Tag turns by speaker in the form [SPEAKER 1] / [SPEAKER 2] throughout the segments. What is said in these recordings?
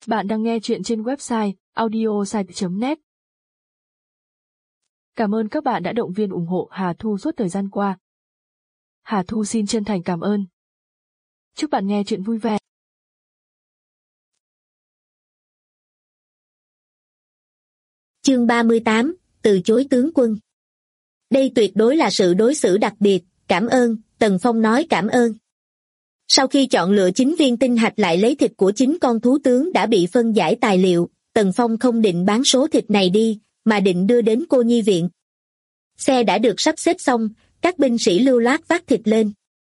[SPEAKER 1] Bạn đang nghe chuyện trên website audiosite.net. Cảm ơn các bạn đã động viên ủng hộ Hà Thu suốt thời gian qua. Hà Thu xin chân thành cảm ơn. Chúc bạn nghe chuyện vui vẻ.
[SPEAKER 2] Chương 38, từ chối tướng quân. Đây tuyệt đối là sự đối xử đặc biệt, cảm ơn, Tần Phong nói cảm ơn. Sau khi chọn lựa 9 viên tinh hạch lại lấy thịt của 9 con thú tướng đã bị phân giải tài liệu, Tần Phong không định bán số thịt này đi, mà định đưa đến cô nhi viện. Xe đã được sắp xếp xong, các binh sĩ lưu loát vác thịt lên.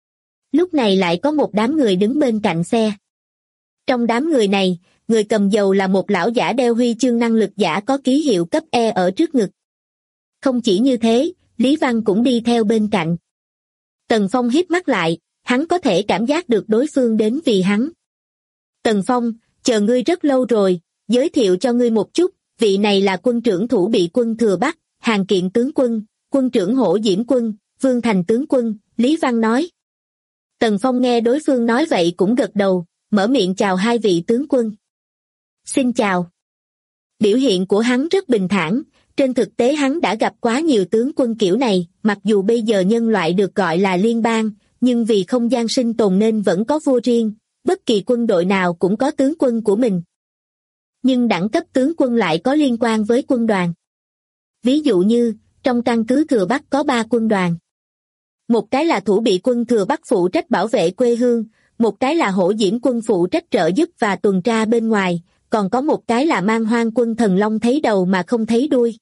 [SPEAKER 2] Lúc này lại có một đám người đứng bên cạnh xe. Trong đám người này, người cầm dầu là một lão giả đeo huy chương năng lực giả có ký hiệu cấp E ở trước ngực. Không chỉ như thế, Lý Văn cũng đi theo bên cạnh. Tần Phong híp mắt lại, hắn có thể cảm giác được đối phương đến vì hắn. Tần Phong, chờ ngươi rất lâu rồi, giới thiệu cho ngươi một chút, vị này là quân trưởng thủ bị quân Thừa Bắc, Hàn Kiện tướng quân, quân trưởng Hổ Diễm quân, Vương Thành tướng quân, Lý Văn nói. Tần Phong nghe đối phương nói vậy cũng gật đầu, mở miệng chào hai vị tướng quân. Xin chào. Biểu hiện của hắn rất bình thản, trên thực tế hắn đã gặp quá nhiều tướng quân kiểu này, mặc dù bây giờ nhân loại được gọi là liên bang, nhưng vì không gian sinh tồn nên vẫn có vua riêng, bất kỳ quân đội nào cũng có tướng quân của mình. Nhưng đẳng cấp tướng quân lại có liên quan với quân đoàn. Ví dụ như, trong căn cứ Thừa Bắc có 3 quân đoàn. Một cái là thủ bị quân Thừa Bắc phụ trách bảo vệ quê hương, một cái là Hổ Diễm quân phụ trách trợ giúp và tuần tra bên ngoài, còn có một cái là Man Hoang quân Thần Long thấy đầu mà không thấy đuôi.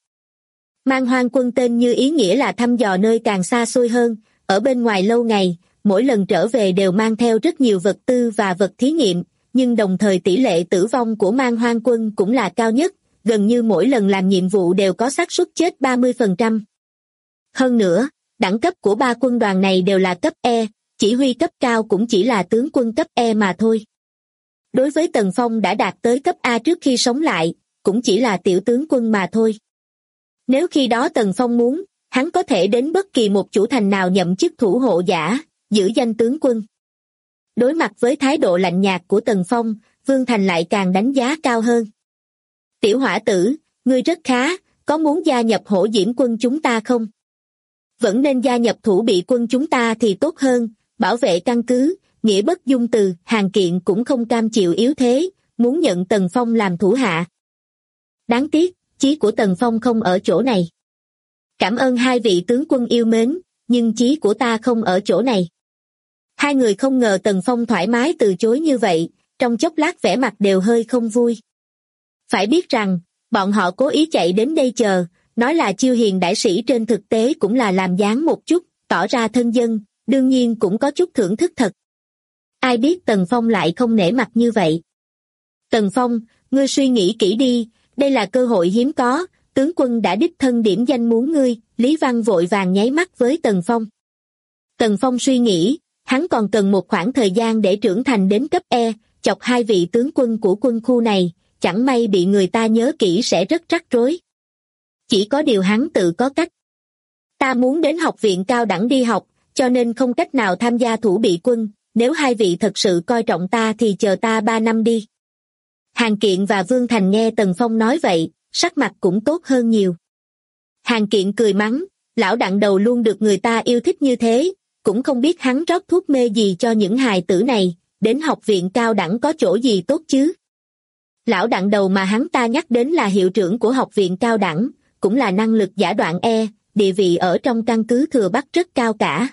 [SPEAKER 2] Man Hoang quân tên như ý nghĩa là thăm dò nơi càng xa xôi hơn, ở bên ngoài lâu ngày, mỗi lần trở về đều mang theo rất nhiều vật tư và vật thí nghiệm, nhưng đồng thời tỷ lệ tử vong của Man Hoang quân cũng là cao nhất, gần như mỗi lần làm nhiệm vụ đều có xác suất chết 30%. Hơn nữa, đẳng cấp của 3 quân đoàn này đều là cấp E, chỉ huy cấp cao cũng chỉ là tướng quân cấp E mà thôi. Đối với Tần Phong đã đạt tới cấp A trước khi sống lại, cũng chỉ là tiểu tướng quân mà thôi. Nếu khi đó Tần Phong muốn, hắn có thể đến bất kỳ một chủ thành nào nhậm chức thủ hộ giả, giữ danh tướng quân. Đối mặt với thái độ lạnh nhạt của Tần Phong, Vương Thành lại càng đánh giá cao hơn. Tiểu hỏa tử, ngươi rất khá, có muốn gia nhập Hổ Diễm quân chúng ta không? Vẫn nên gia nhập thủ bị quân chúng ta thì tốt hơn, bảo vệ căn cứ, nghĩa bất dung từ, Hàn Kiện cũng không cam chịu yếu thế, muốn nhận Tần Phong làm thủ hạ. Đáng tiếc, chí của Tần Phong không ở chỗ này. Cảm ơn hai vị tướng quân yêu mến, nhưng chí của ta không ở chỗ này. Hai người không ngờ Tần Phong thoải mái từ chối như vậy, trong chốc lát vẻ mặt đều hơi không vui. Phải biết rằng, bọn họ cố ý chạy đến đây chờ, nói là chiêu hiền đại sĩ trên thực tế cũng là làm dáng một chút, tỏ ra thân dân, đương nhiên cũng có chút thưởng thức thật. Ai biết Tần Phong lại không nể mặt như vậy. Tần Phong, ngươi suy nghĩ kỹ đi, đây là cơ hội hiếm có, tướng quân đã đích thân điểm danh muốn ngươi, Lý Văn vội vàng nháy mắt với Tần Phong. Tần Phong suy nghĩ, hắn còn cần một khoảng thời gian để trưởng thành đến cấp E, chọc hai vị tướng quân của quân khu này, chẳng may bị người ta nhớ kỹ sẽ rất rắc rối. Chỉ có điều hắn tự có cách. Ta muốn đến học viện cao đẳng đi học, cho nên không cách nào tham gia thủ bị quân, nếu hai vị thật sự coi trọng ta thì chờ ta 3 năm đi. Hàn Kiện và Vương Thành nghe Tần Phong nói vậy, sắc mặt cũng tốt hơn nhiều. Hàn Kiện cười mắng, lão đặng đầu luôn được người ta yêu thích như thế, cũng không biết hắn rót thuốc mê gì cho những hài tử này, đến học viện cao đẳng có chỗ gì tốt chứ. Lão đặng đầu mà hắn ta nhắc đến là hiệu trưởng của học viện cao đẳng, cũng là năng lực giả đoạn E, địa vị ở trong căn cứ Thừa Bắc rất cao cả.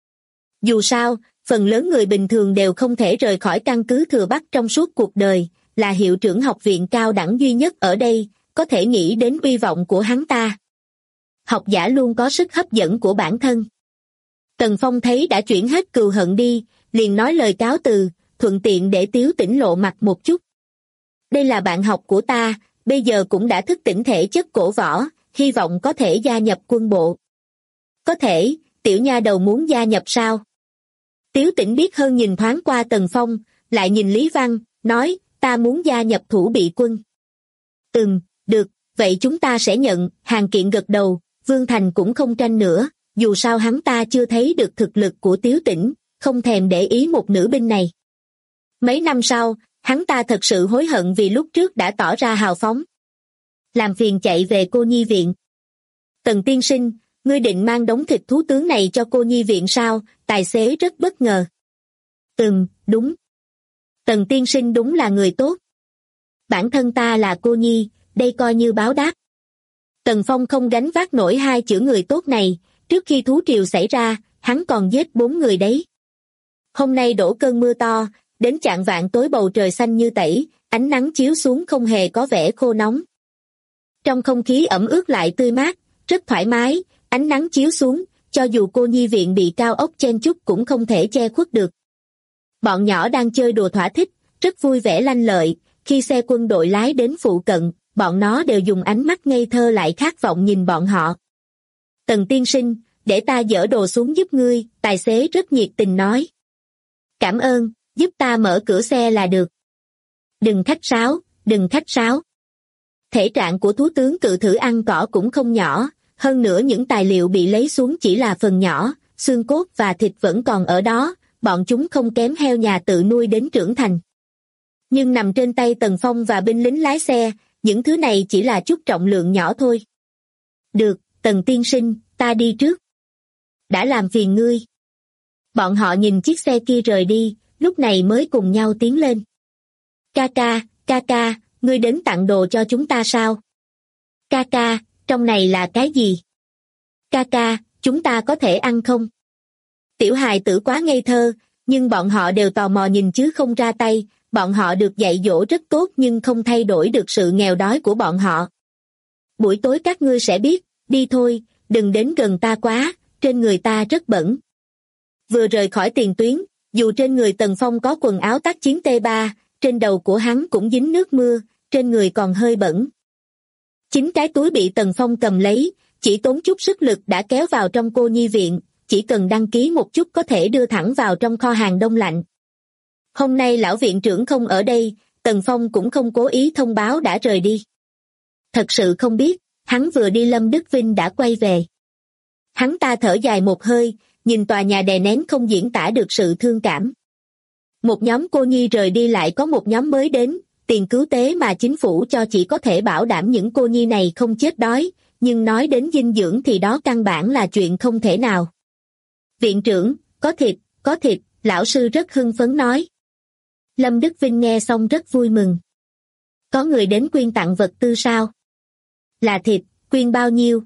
[SPEAKER 2] Dù sao, phần lớn người bình thường đều không thể rời khỏi căn cứ Thừa Bắc trong suốt cuộc đời, là hiệu trưởng học viện cao đẳng duy nhất ở đây, có thể nghĩ đến uy vọng của hắn ta. Học giả luôn có sức hấp dẫn của bản thân. Tần Phong thấy đã chuyển hết cừu hận đi, liền nói lời cáo từ, thuận tiện để Tiếu Tĩnh lộ mặt một chút. Đây là bạn học của ta, bây giờ cũng đã thức tỉnh thể chất cổ võ, hy vọng có thể gia nhập quân bộ. Có thể, tiểu nha đầu muốn gia nhập sao? Tiếu Tĩnh biết hơn nhìn thoáng qua Tần Phong, lại nhìn Lý Văn, nói, ta muốn gia nhập thủ bị quân. Được, vậy chúng ta sẽ nhận, Hàn Kiện gật đầu, Vương Thành cũng không tranh nữa, dù sao hắn ta chưa thấy được thực lực của Tiếu Tĩnh, không thèm để ý một nữ binh này. Mấy năm sau, Hắn ta thật sự hối hận vì lúc trước đã tỏ ra hào phóng. Làm phiền chạy về cô nhi viện. Tần tiên sinh, ngươi định mang đống thịt thú tướng này cho cô nhi viện sao? Tài xế rất bất ngờ. Đúng. Tần tiên sinh đúng là người tốt. Bản thân ta là cô nhi, đây coi như báo đáp. Tần Phong không gánh vác nổi hai chữ người tốt này, trước khi thú triều xảy ra, hắn còn giết 4 người đấy. Hôm nay đổ cơn mưa to, đến chạng vạng tối bầu trời xanh như tẩy, ánh nắng chiếu xuống không hề có vẻ khô nóng. Trong không khí ẩm ướt lại tươi mát, rất thoải mái, ánh nắng chiếu xuống, cho dù cô nhi viện bị cao ốc chen chúc cũng không thể che khuất được. Bọn nhỏ đang chơi đùa thỏa thích, rất vui vẻ lanh lợi, khi xe quân đội lái đến phụ cận, bọn nó đều dùng ánh mắt ngây thơ lại khát vọng nhìn bọn họ. Tần tiên sinh, để ta dỡ đồ xuống giúp ngươi, tài xế rất nhiệt tình nói. Cảm ơn, giúp ta mở cửa xe là được. Đừng khách sáo. Thể trạng của thú tướng cự thử ăn cỏ cũng không nhỏ, hơn nữa những tài liệu bị lấy xuống chỉ là phần nhỏ, xương cốt và thịt vẫn còn ở đó, bọn chúng không kém heo nhà tự nuôi đến trưởng thành. Nhưng nằm trên tay Tần Phong và binh lính lái xe, những thứ này chỉ là chút trọng lượng nhỏ thôi. Được, Tần tiên sinh, ta đi trước. Đã làm phiền ngươi. Bọn họ nhìn chiếc xe kia rời đi, lúc này mới cùng nhau tiến lên. Ca ca, ngươi đến tặng đồ cho chúng ta sao? Ca, trong này là cái gì? Ca, chúng ta có thể ăn không? Tiểu hài tử quá ngây thơ, nhưng bọn họ đều tò mò nhìn chứ không ra tay, bọn họ được dạy dỗ rất tốt nhưng không thay đổi được sự nghèo đói của bọn họ. Buổi tối các ngươi sẽ biết, đi thôi, đừng đến gần ta quá, trên người ta rất bẩn. Vừa rời khỏi tiền tuyến, dù trên người Tần Phong có quần áo tác chiến T3, trên đầu của hắn cũng dính nước mưa, trên người còn hơi bẩn. Chính cái túi bị Tần Phong cầm lấy, chỉ tốn chút sức lực đã kéo vào trong cô nhi viện, chỉ cần đăng ký một chút có thể đưa thẳng vào trong kho hàng đông lạnh. Hôm nay lão viện trưởng không ở đây, Tần Phong cũng không cố ý thông báo đã rời đi. Thật sự không biết, hắn vừa đi Lâm Đức Vinh đã quay về. Hắn ta thở dài một hơi, nhìn tòa nhà đè nén không diễn tả được sự thương cảm. Một nhóm cô nhi rời đi lại có một nhóm mới đến, tiền cứu tế mà chính phủ cho chỉ có thể bảo đảm những cô nhi này không chết đói, nhưng nói đến dinh dưỡng thì đó căn bản là chuyện không thể nào. Viện trưởng, có thịt, lão sư rất hưng phấn nói. Lâm Đức Vinh nghe xong rất vui mừng. Có người đến quyên tặng vật tư sao? Là thịt, quyên bao nhiêu?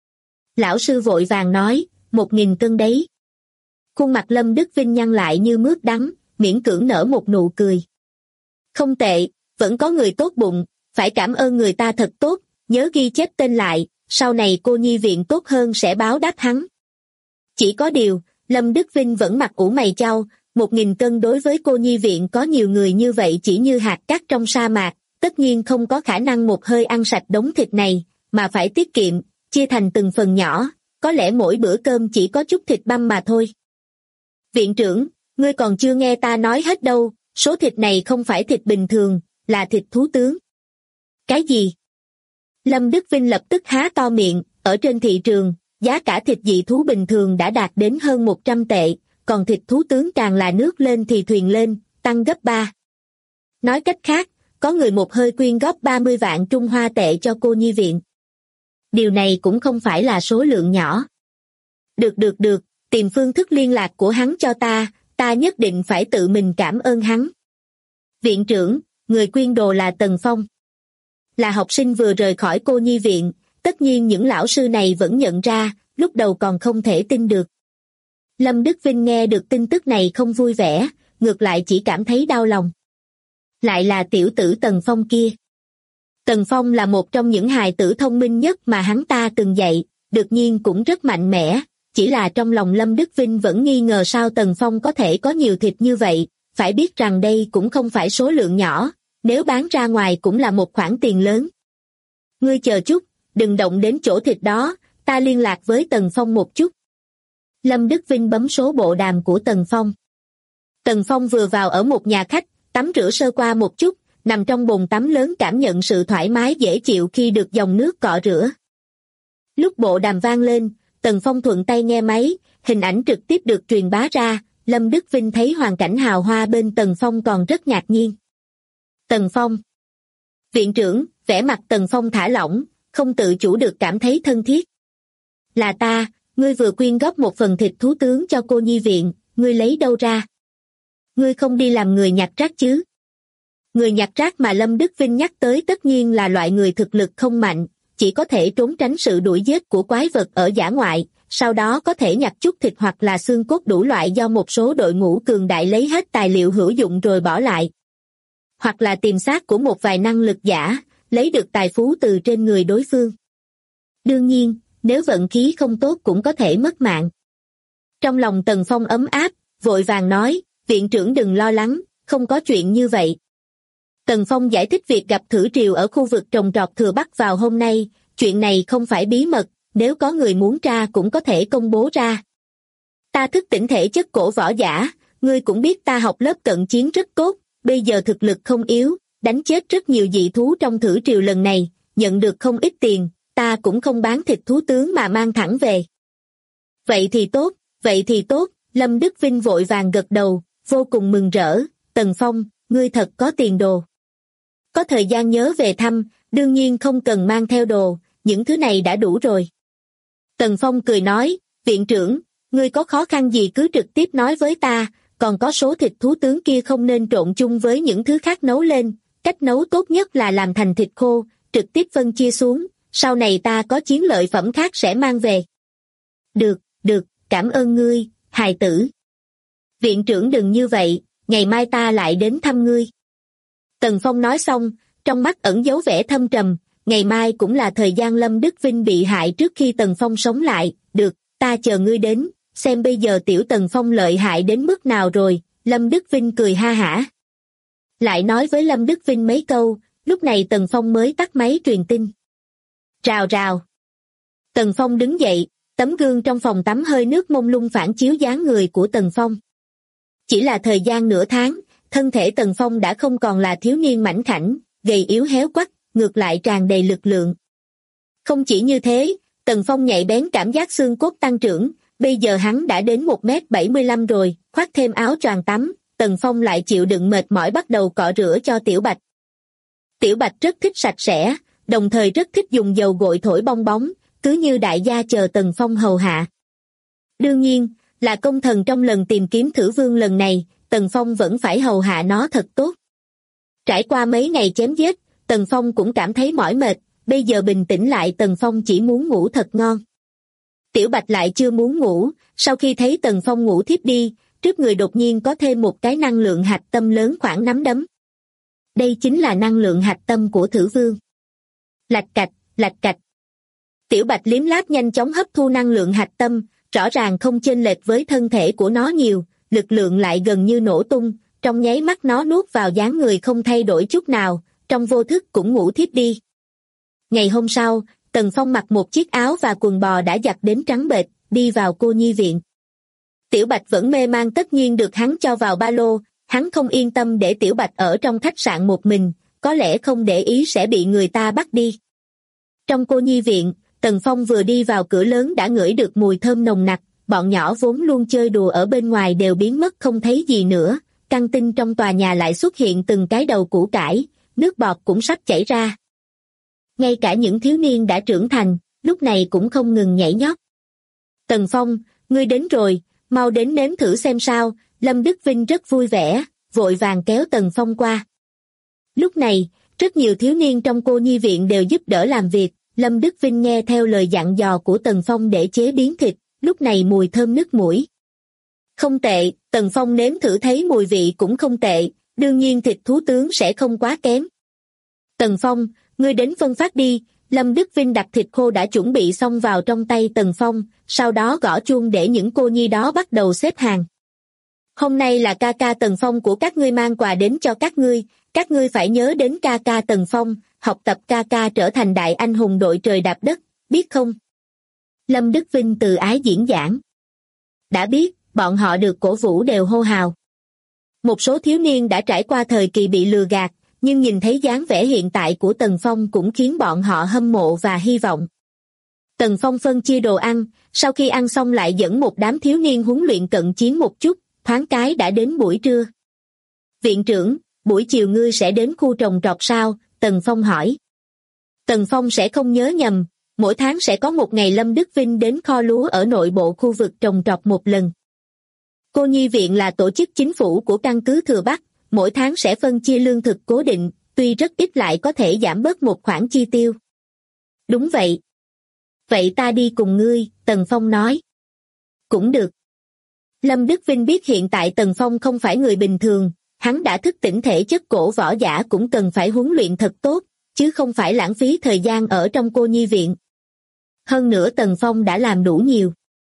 [SPEAKER 2] Lão sư vội vàng nói, 1.000 cân đấy. Khuôn mặt Lâm Đức Vinh nhăn lại như mướp đắng, miễn cưỡng nở một nụ cười. Không tệ, vẫn có người tốt bụng, phải cảm ơn người ta thật tốt, nhớ ghi chép tên lại, sau này cô nhi viện tốt hơn sẽ báo đáp hắn. Chỉ có điều, Lâm Đức Vinh vẫn mặt ủ mày chau, 1.000 cân đối với cô nhi viện có nhiều người như vậy chỉ như hạt cát trong sa mạc, tất nhiên không có khả năng một hơi ăn sạch đống thịt này, mà phải tiết kiệm, chia thành từng phần nhỏ, có lẽ mỗi bữa cơm chỉ có chút thịt băm mà thôi. Viện trưởng, ngươi còn chưa nghe ta nói hết đâu, số thịt này không phải thịt bình thường, là thịt thú tướng. Cái gì? Lâm Đức Vinh lập tức há to miệng, ở trên thị trường, giá cả thịt dị thú bình thường đã đạt đến hơn 100 tệ, còn thịt thú tướng càng là nước lên thì thuyền lên, tăng gấp 3. Nói cách khác, có người một hơi quyên góp 30 vạn Trung Hoa tệ cho cô nhi viện. Điều này cũng không phải là số lượng nhỏ. Được, tìm phương thức liên lạc của hắn cho ta nhất định phải tự mình cảm ơn hắn. Viện trưởng, người quyên đồ là Tần Phong. Là học sinh vừa rời khỏi cô nhi viện, tất nhiên những lão sư này vẫn nhận ra, lúc đầu còn không thể tin được. Lâm Đức Vinh nghe được tin tức này không vui vẻ, ngược lại chỉ cảm thấy đau lòng. Lại là tiểu tử Tần Phong kia. Tần Phong là một trong những hài tử thông minh nhất mà hắn ta từng dạy, đương nhiên cũng rất mạnh mẽ, chỉ là trong lòng Lâm Đức Vinh vẫn nghi ngờ sao Tần Phong có thể có nhiều thịt như vậy, phải biết rằng đây cũng không phải số lượng nhỏ, nếu bán ra ngoài cũng là một khoản tiền lớn. Ngươi chờ chút, đừng động đến chỗ thịt đó, ta liên lạc với Tần Phong một chút. Lâm Đức Vinh bấm số bộ đàm của Tần Phong. Tần Phong vừa vào ở một nhà khách, tắm rửa sơ qua một chút, nằm trong bồn tắm lớn cảm nhận sự thoải mái dễ chịu khi được dòng nước cọ rửa. Lúc bộ đàm vang lên, Tần Phong thuận tay nghe máy, hình ảnh trực tiếp được truyền bá ra, Lâm Đức Vinh thấy hoàn cảnh hào hoa bên Tần Phong còn rất ngạc nhiên. Tần Phong. Viện trưởng, vẻ mặt Tần Phong thả lỏng, không tự chủ được cảm thấy thân thiết. Là ta, ngươi vừa quyên góp một phần thịt thú tướng cho cô nhi viện, ngươi lấy đâu ra? Ngươi không đi làm người nhặt rác chứ? Người nhặt rác mà Lâm Đức Vinh nhắc tới tất nhiên là loại người thực lực không mạnh, chỉ có thể trốn tránh sự đuổi giết của quái vật ở dã ngoại, sau đó có thể nhặt chút thịt hoặc là xương cốt đủ loại do một số đội ngũ cường đại lấy hết tài liệu hữu dụng rồi bỏ lại. Hoặc là tìm xác của một vài năng lực giả, lấy được tài phú từ trên người đối phương. Đương nhiên, nếu vận khí không tốt cũng có thể mất mạng. Trong lòng Tần Phong ấm áp, vội vàng nói, viện trưởng đừng lo lắng, không có chuyện như vậy. Tần Phong giải thích việc gặp thử triều ở khu vực trồng trọt Thừa Bắc vào hôm nay, chuyện này không phải bí mật, nếu có người muốn tra cũng có thể công bố ra. Ta thức tỉnh thể chất cổ võ giả, ngươi cũng biết ta học lớp cận chiến rất tốt, bây giờ thực lực không yếu, đánh chết rất nhiều dị thú trong thử triều lần này, nhận được không ít tiền, ta cũng không bán thịt thú tướng mà mang thẳng về. Vậy thì tốt, Lâm Đức Vinh vội vàng gật đầu, vô cùng mừng rỡ, Tần Phong, ngươi thật có tiền đồ. Có thời gian nhớ về thăm, đương nhiên không cần mang theo đồ, những thứ này đã đủ rồi. Tần Phong cười nói, viện trưởng, ngươi có khó khăn gì cứ trực tiếp nói với ta, còn có số thịt thú tướng kia không nên trộn chung với những thứ khác nấu lên, cách nấu tốt nhất là làm thành thịt khô, trực tiếp phân chia xuống, sau này ta có chiến lợi phẩm khác sẽ mang về. Được, cảm ơn ngươi, hài tử. Viện trưởng đừng như vậy, ngày mai ta lại đến thăm ngươi. Tần Phong nói xong, trong mắt ẩn dấu vẻ thâm trầm, ngày mai cũng là thời gian Lâm Đức Vinh bị hại trước khi Tần Phong sống lại, được, ta chờ ngươi đến, xem bây giờ tiểu Tần Phong lợi hại đến mức nào rồi, Lâm Đức Vinh cười ha hả. Lại nói với Lâm Đức Vinh mấy câu, lúc này Tần Phong mới tắt máy truyền tin. Rào rào. Tần Phong đứng dậy, tấm gương trong phòng tắm hơi nước mông lung phản chiếu dáng người của Tần Phong. Chỉ là thời gian nửa tháng, thân thể Tần Phong đã không còn là thiếu niên mảnh khảnh, gầy yếu héo quắt, ngược lại tràn đầy lực lượng. Không chỉ như thế, Tần Phong nhạy bén cảm giác xương cốt tăng trưởng, bây giờ hắn đã đến 1m75 rồi, khoác thêm áo choàng tắm, Tần Phong lại chịu đựng mệt mỏi bắt đầu cọ rửa cho Tiểu Bạch. Tiểu Bạch rất thích sạch sẽ, đồng thời rất thích dùng dầu gội thổi bong bóng, cứ như đại gia chờ Tần Phong hầu hạ. Đương nhiên, là công thần trong lần tìm kiếm thử vương lần này, Tần Phong vẫn phải hầu hạ nó thật tốt. Trải qua mấy ngày chém giết, Tần Phong cũng cảm thấy mỏi mệt, bây giờ bình tĩnh lại Tần Phong chỉ muốn ngủ thật ngon. Tiểu Bạch lại chưa muốn ngủ, sau khi thấy Tần Phong ngủ thiếp đi, trước người đột nhiên có thêm một cái năng lượng hạch tâm lớn khoảng nắm đấm. Đây chính là năng lượng hạch tâm của thử vương. Lạch cạch. Tiểu Bạch liếm láp nhanh chóng hấp thu năng lượng hạch tâm, rõ ràng không chênh lệch với thân thể của nó nhiều, lực lượng lại gần như nổ tung, trong nháy mắt nó nuốt vào dáng người không thay đổi chút nào, trong vô thức cũng ngủ thiếp đi. Ngày hôm sau, Tần Phong mặc một chiếc áo và quần bò đã giặt đến trắng bệch, đi vào cô nhi viện. Tiểu Bạch vẫn mê man tất nhiên được hắn cho vào ba lô, hắn không yên tâm để Tiểu Bạch ở trong khách sạn một mình, có lẽ không để ý sẽ bị người ta bắt đi. Trong cô nhi viện, Tần Phong vừa đi vào cửa lớn đã ngửi được mùi thơm nồng nặc, bọn nhỏ vốn luôn chơi đùa ở bên ngoài đều biến mất không thấy gì nữa, căng tin trong tòa nhà lại xuất hiện từng cái đầu củ cải, nước bọt cũng sắp chảy ra. Ngay cả những thiếu niên đã trưởng thành, lúc này cũng không ngừng nhảy nhót. Tần Phong, ngươi đến rồi, mau đến nếm thử xem sao, Lâm Đức Vinh rất vui vẻ, vội vàng kéo Tần Phong qua. Lúc này, rất nhiều thiếu niên trong cô nhi viện đều giúp đỡ làm việc, Lâm Đức Vinh nghe theo lời dặn dò của Tần Phong để chế biến thịt, lúc này mùi thơm nức mũi. Không tệ, Tần Phong nếm thử thấy mùi vị cũng không tệ, đương nhiên thịt thú tướng sẽ không quá kém. Tần Phong, ngươi đến phân phát đi, Lâm Đức Vinh đặt thịt khô đã chuẩn bị xong vào trong tay Tần Phong, sau đó gõ chuông để những cô nhi đó bắt đầu xếp hàng. Hôm nay là ca ca Tần Phong của các ngươi mang quà đến cho các ngươi phải nhớ đến ca ca Tần Phong, học tập ca ca trở thành đại anh hùng đội trời đạp đất, biết không? Lâm Đức Vinh từ ái diễn giảng. Đã biết, bọn họ được cổ vũ đều hô hào. Một số thiếu niên đã trải qua thời kỳ bị lừa gạt, nhưng nhìn thấy dáng vẻ hiện tại của Tần Phong cũng khiến bọn họ hâm mộ và hy vọng. Tần Phong phân chia đồ ăn, sau khi ăn xong lại dẫn một đám thiếu niên huấn luyện cận chiến một chút, thoáng cái đã đến buổi trưa. Viện trưởng, buổi chiều ngươi sẽ đến khu trồng trọt sao? Tần Phong hỏi. Tần Phong sẽ không nhớ nhầm, mỗi tháng sẽ có một ngày Lâm Đức Vinh đến kho lúa ở nội bộ khu vực trồng trọt một lần. Cô nhi viện là tổ chức chính phủ của căn cứ Thừa Bắc, mỗi tháng sẽ phân chia lương thực cố định, tuy rất ít lại có thể giảm bớt một khoản chi tiêu. Đúng vậy. Vậy ta đi cùng ngươi, Tần Phong nói. Cũng được. Lâm Đức Vinh biết hiện tại Tần Phong không phải người bình thường, hắn đã thức tỉnh thể chất cổ võ giả cũng cần phải huấn luyện thật tốt, chứ không phải lãng phí thời gian ở trong cô nhi viện. Hơn nữa Tần Phong đã làm đủ nhiều.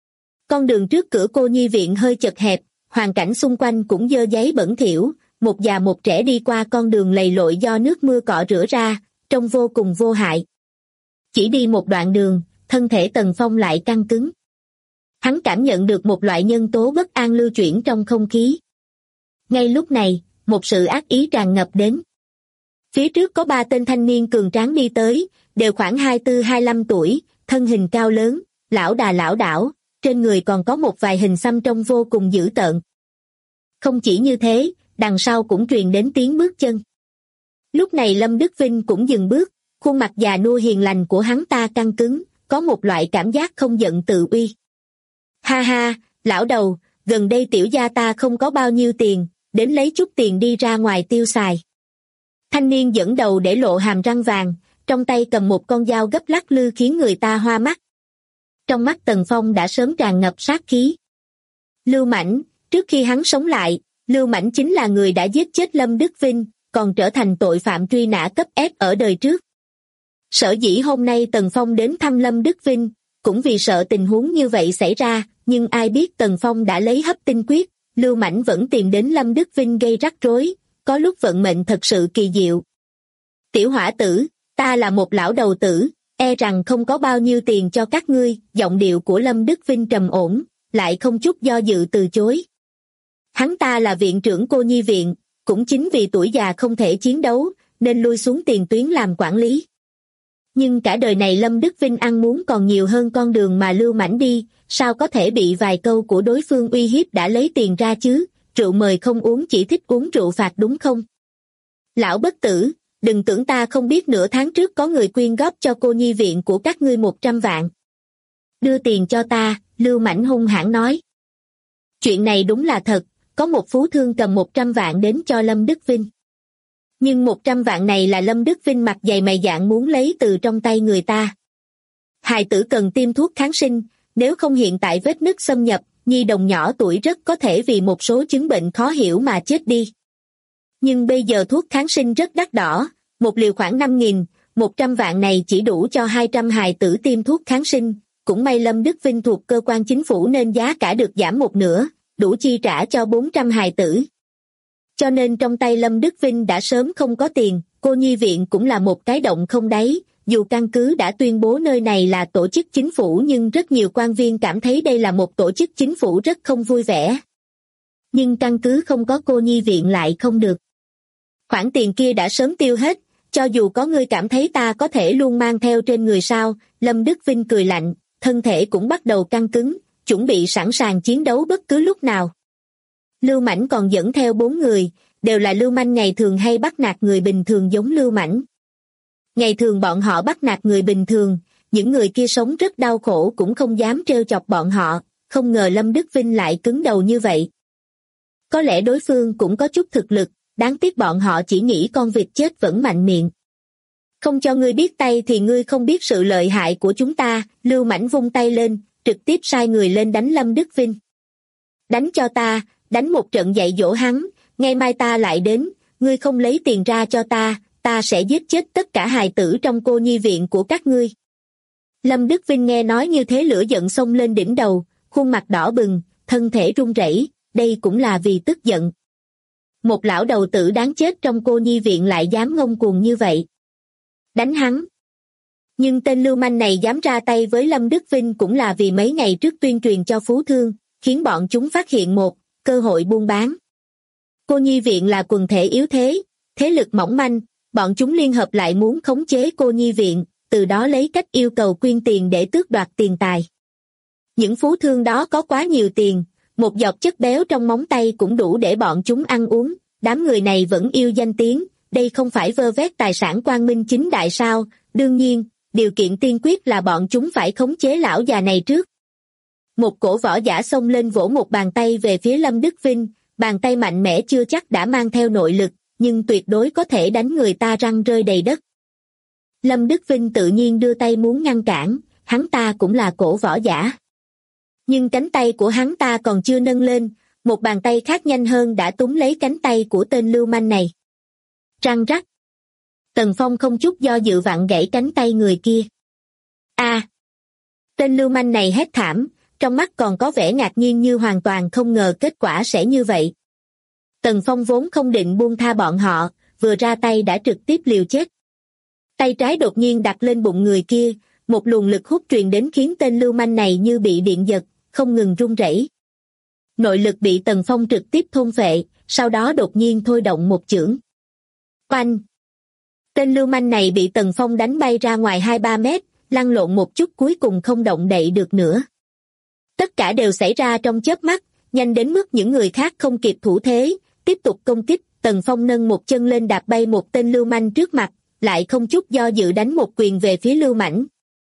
[SPEAKER 2] Con đường trước cửa cô nhi viện hơi chật hẹp, hoàn cảnh xung quanh cũng dơ giấy bẩn thỉu, một già một trẻ đi qua con đường lầy lội do nước mưa cọ rửa ra, trông vô cùng vô hại. Chỉ đi một đoạn đường, thân thể Tần Phong lại căng cứng. Hắn cảm nhận được một loại nhân tố bất an lưu chuyển trong không khí. Ngay lúc này, một sự ác ý tràn ngập đến. Phía trước có 3 tên thanh niên cường tráng đi tới, đều khoảng 24-25 tuổi, thân hình cao lớn, lão đà lão đảo, trên người còn có một vài hình xăm trông vô cùng dữ tợn. Không chỉ như thế, đằng sau cũng truyền đến tiếng bước chân. Lúc này Lâm Đức Vinh cũng dừng bước, khuôn mặt già nua hiền lành của hắn ta căng cứng, có một loại cảm giác không giận tự uy. Ha ha, lão đầu, gần đây tiểu gia ta không có bao nhiêu tiền, đến lấy chút tiền đi ra ngoài tiêu xài. Thanh niên dẫn đầu để lộ hàm răng vàng, trong tay cầm một con dao gấp lắc lư khiến người ta hoa mắt. Trong mắt Tần Phong đã sớm tràn ngập sát khí. Lưu Mãnh, trước khi hắn sống lại, Lưu Mãnh chính là người đã giết chết Lâm Đức Vinh, còn trở thành tội phạm truy nã cấp S ở đời trước. Sở dĩ hôm nay Tần Phong đến thăm Lâm Đức Vinh, cũng vì sợ tình huống như vậy xảy ra, nhưng ai biết Tần Phong đã lấy hấp tinh quyết, Lưu Mãnh vẫn tìm đến Lâm Đức Vinh gây rắc rối, có lúc vận mệnh thật sự kỳ diệu. Tiểu hỏa tử, ta là một lão đầu tử, e rằng không có bao nhiêu tiền cho các ngươi, giọng điệu của Lâm Đức Vinh trầm ổn, lại không chút do dự từ chối. Hắn ta là viện trưởng cô nhi viện, cũng chính vì tuổi già không thể chiến đấu, nên lui xuống tiền tuyến làm quản lý. Nhưng cả đời này Lâm Đức Vinh ăn muốn còn nhiều hơn con đường mà Lưu Mãnh đi, sao có thể bị vài câu của đối phương uy hiếp đã lấy tiền ra chứ, rượu mời không uống chỉ thích uống rượu phạt đúng không? Lão bất tử, đừng tưởng ta không biết nửa tháng trước có người quyên góp cho cô nhi viện của các ngươi 100 vạn. Đưa tiền cho ta, Lưu Mãnh hung hãn nói. Chuyện này đúng là thật, có một phú thương cầm 100 vạn đến cho Lâm Đức Vinh. Nhưng 100 vạn này là Lâm Đức Vinh mặt dày mày dạn muốn lấy từ trong tay người ta. Hài tử cần tiêm thuốc kháng sinh, nếu không hiện tại vết nứt xâm nhập, nhi đồng nhỏ tuổi rất có thể vì một số chứng bệnh khó hiểu mà chết đi. Nhưng bây giờ thuốc kháng sinh rất đắt đỏ, một liều khoảng 5.000, 100 vạn này chỉ đủ cho 200 hài tử tiêm thuốc kháng sinh, cũng may Lâm Đức Vinh thuộc cơ quan chính phủ nên giá cả được giảm một nửa, đủ chi trả cho 400 hài tử. Cho nên trong tay Lâm Đức Vinh đã sớm không có tiền, cô nhi viện cũng là một cái động không đáy, dù căn cứ đã tuyên bố nơi này là tổ chức chính phủ nhưng rất nhiều quan viên cảm thấy đây là một tổ chức chính phủ rất không vui vẻ. Nhưng căn cứ không có cô nhi viện lại không được. Khoản tiền kia đã sớm tiêu hết, cho dù có người cảm thấy ta có thể luôn mang theo trên người sao, Lâm Đức Vinh cười lạnh, thân thể cũng bắt đầu căng cứng, chuẩn bị sẵn sàng chiến đấu bất cứ lúc nào. Lưu Mãnh còn dẫn theo 4 người, đều là lưu manh ngày thường hay bắt nạt người bình thường giống Lưu Mãnh. Ngày thường bọn họ bắt nạt người bình thường, những người kia sống rất đau khổ cũng không dám trêu chọc bọn họ, không ngờ Lâm Đức Vinh lại cứng đầu như vậy. Có lẽ đối phương cũng có chút thực lực, đáng tiếc bọn họ chỉ nghĩ con vịt chết vẫn mạnh miệng. Không cho ngươi biết tay thì ngươi không biết sự lợi hại của chúng ta, Lưu Mãnh vung tay lên, trực tiếp sai người lên đánh Lâm Đức Vinh. Đánh cho ta, đánh một trận dạy dỗ hắn, ngày mai ta lại đến, ngươi không lấy tiền ra cho ta sẽ giết chết tất cả hài tử trong cô nhi viện của các ngươi. Lâm Đức Vinh nghe nói như thế lửa giận xông lên đỉnh đầu, khuôn mặt đỏ bừng, thân thể run rẩy, đây cũng là vì tức giận. Một lão đầu tử đáng chết trong cô nhi viện lại dám ngông cuồng như vậy. Đánh hắn. Nhưng tên lưu manh này dám ra tay với Lâm Đức Vinh cũng là vì mấy ngày trước tuyên truyền cho phú thương, khiến bọn chúng phát hiện một cơ hội buôn bán. Cô nhi viện là quần thể yếu thế, thế lực mỏng manh, bọn chúng liên hợp lại muốn khống chế cô nhi viện, từ đó lấy cách yêu cầu quyên tiền để tước đoạt tiền tài. Những phú thương đó có quá nhiều tiền, một giọt chất béo trong móng tay cũng đủ để bọn chúng ăn uống, đám người này vẫn yêu danh tiếng, đây không phải vơ vét tài sản quang minh chính đại sao, đương nhiên, điều kiện tiên quyết là bọn chúng phải khống chế lão già này trước. Một cổ võ giả xông lên vỗ một bàn tay về phía Lâm Đức Vinh, bàn tay mạnh mẽ chưa chắc đã mang theo nội lực, nhưng tuyệt đối có thể đánh người ta răng rơi đầy đất. Lâm Đức Vinh tự nhiên đưa tay muốn ngăn cản, hắn ta cũng là cổ võ giả. Nhưng cánh tay của hắn ta còn chưa nâng lên, một bàn tay khác nhanh hơn đã túm lấy cánh tay của tên lưu manh này. Răng rắc. Tần Phong không chút do dự vặn gãy cánh tay người kia. A! Tên lưu manh này hét thảm, trong mắt còn có vẻ ngạc nhiên như hoàn toàn không ngờ kết quả sẽ như vậy. Tần Phong vốn không định buông tha bọn họ, vừa ra tay đã trực tiếp liều chết. Tay trái đột nhiên đặt lên bụng người kia, một luồng lực hút truyền đến khiến tên lưu manh này như bị điện giật, không ngừng run rẩy. Nội lực bị Tần Phong trực tiếp thôn phệ, sau đó đột nhiên thôi động một chưởng. Oanh! Tên lưu manh này bị Tần Phong đánh bay ra ngoài 2-3 mét, lăn lộn một chút cuối cùng không động đậy được nữa. Tất cả đều xảy ra trong chớp mắt, nhanh đến mức những người khác không kịp thủ thế, tiếp tục công kích. Tần Phong nâng một chân lên đạp bay một tên lưu manh trước mặt, lại không chút do dự đánh một quyền về phía Lưu Mãnh.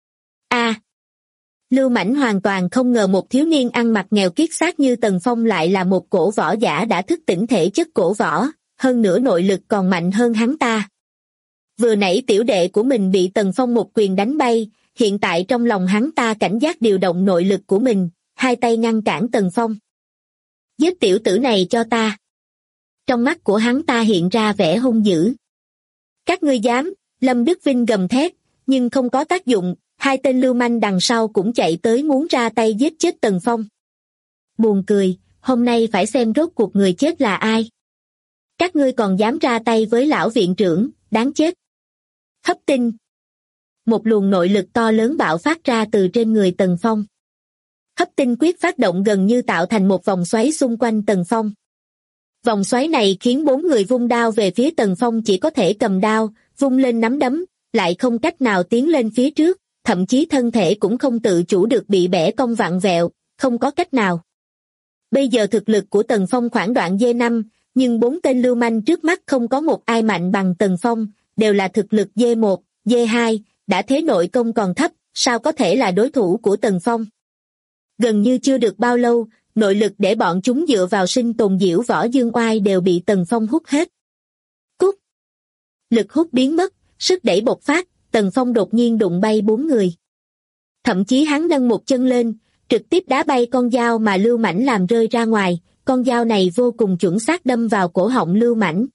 [SPEAKER 2] A! Lưu Mãnh hoàn toàn không ngờ một thiếu niên ăn mặc nghèo kiết xác như Tần Phong lại là một cổ võ giả đã thức tỉnh thể chất cổ võ, hơn nữa nội lực còn mạnh hơn hắn ta. Vừa nãy tiểu đệ của mình bị Tần Phong một quyền đánh bay, hiện tại trong lòng hắn ta cảnh giác điều động nội lực của mình, hai tay ngăn cản Tần Phong. Giết tiểu tử này cho ta. Trong mắt của hắn ta hiện ra vẻ hung dữ. Các ngươi dám, Lâm Đức Vinh gầm thét, nhưng không có tác dụng, hai tên lưu manh đằng sau cũng chạy tới muốn ra tay giết chết Tần Phong. Buồn cười, hôm nay phải xem rốt cuộc người chết là ai. Các ngươi còn dám ra tay với lão viện trưởng, đáng chết. Hấp tinh. Một luồng nội lực to lớn bạo phát ra từ trên người Tần Phong. Hấp tinh quyết phát động gần như tạo thành một vòng xoáy xung quanh Tần Phong. Vòng xoáy này khiến 4 người vung đao về phía Tần Phong chỉ có thể cầm đao, vung lên nắm đấm, lại không cách nào tiến lên phía trước, thậm chí thân thể cũng không tự chủ được bị bẻ cong vặn vẹo, không có cách nào. Bây giờ thực lực của Tần Phong khoảng đoạn D5, nhưng 4 tên lưu manh trước mắt không có một ai mạnh bằng Tần Phong, đều là thực lực D1, D2, đã thế nội công còn thấp, sao có thể là đối thủ của Tần Phong. Gần như chưa được bao lâu, nội lực để bọn chúng dựa vào sinh tồn diễu võ dương oai đều bị Tần Phong hút hết. Cút! Lực hút biến mất, sức đẩy bộc phát, Tần Phong đột nhiên đụng bay 4 người. Thậm chí hắn nâng một chân lên, trực tiếp đá bay con dao mà Lưu Mãnh làm rơi ra ngoài, con dao này vô cùng chuẩn xác đâm vào cổ họng Lưu Mãnh.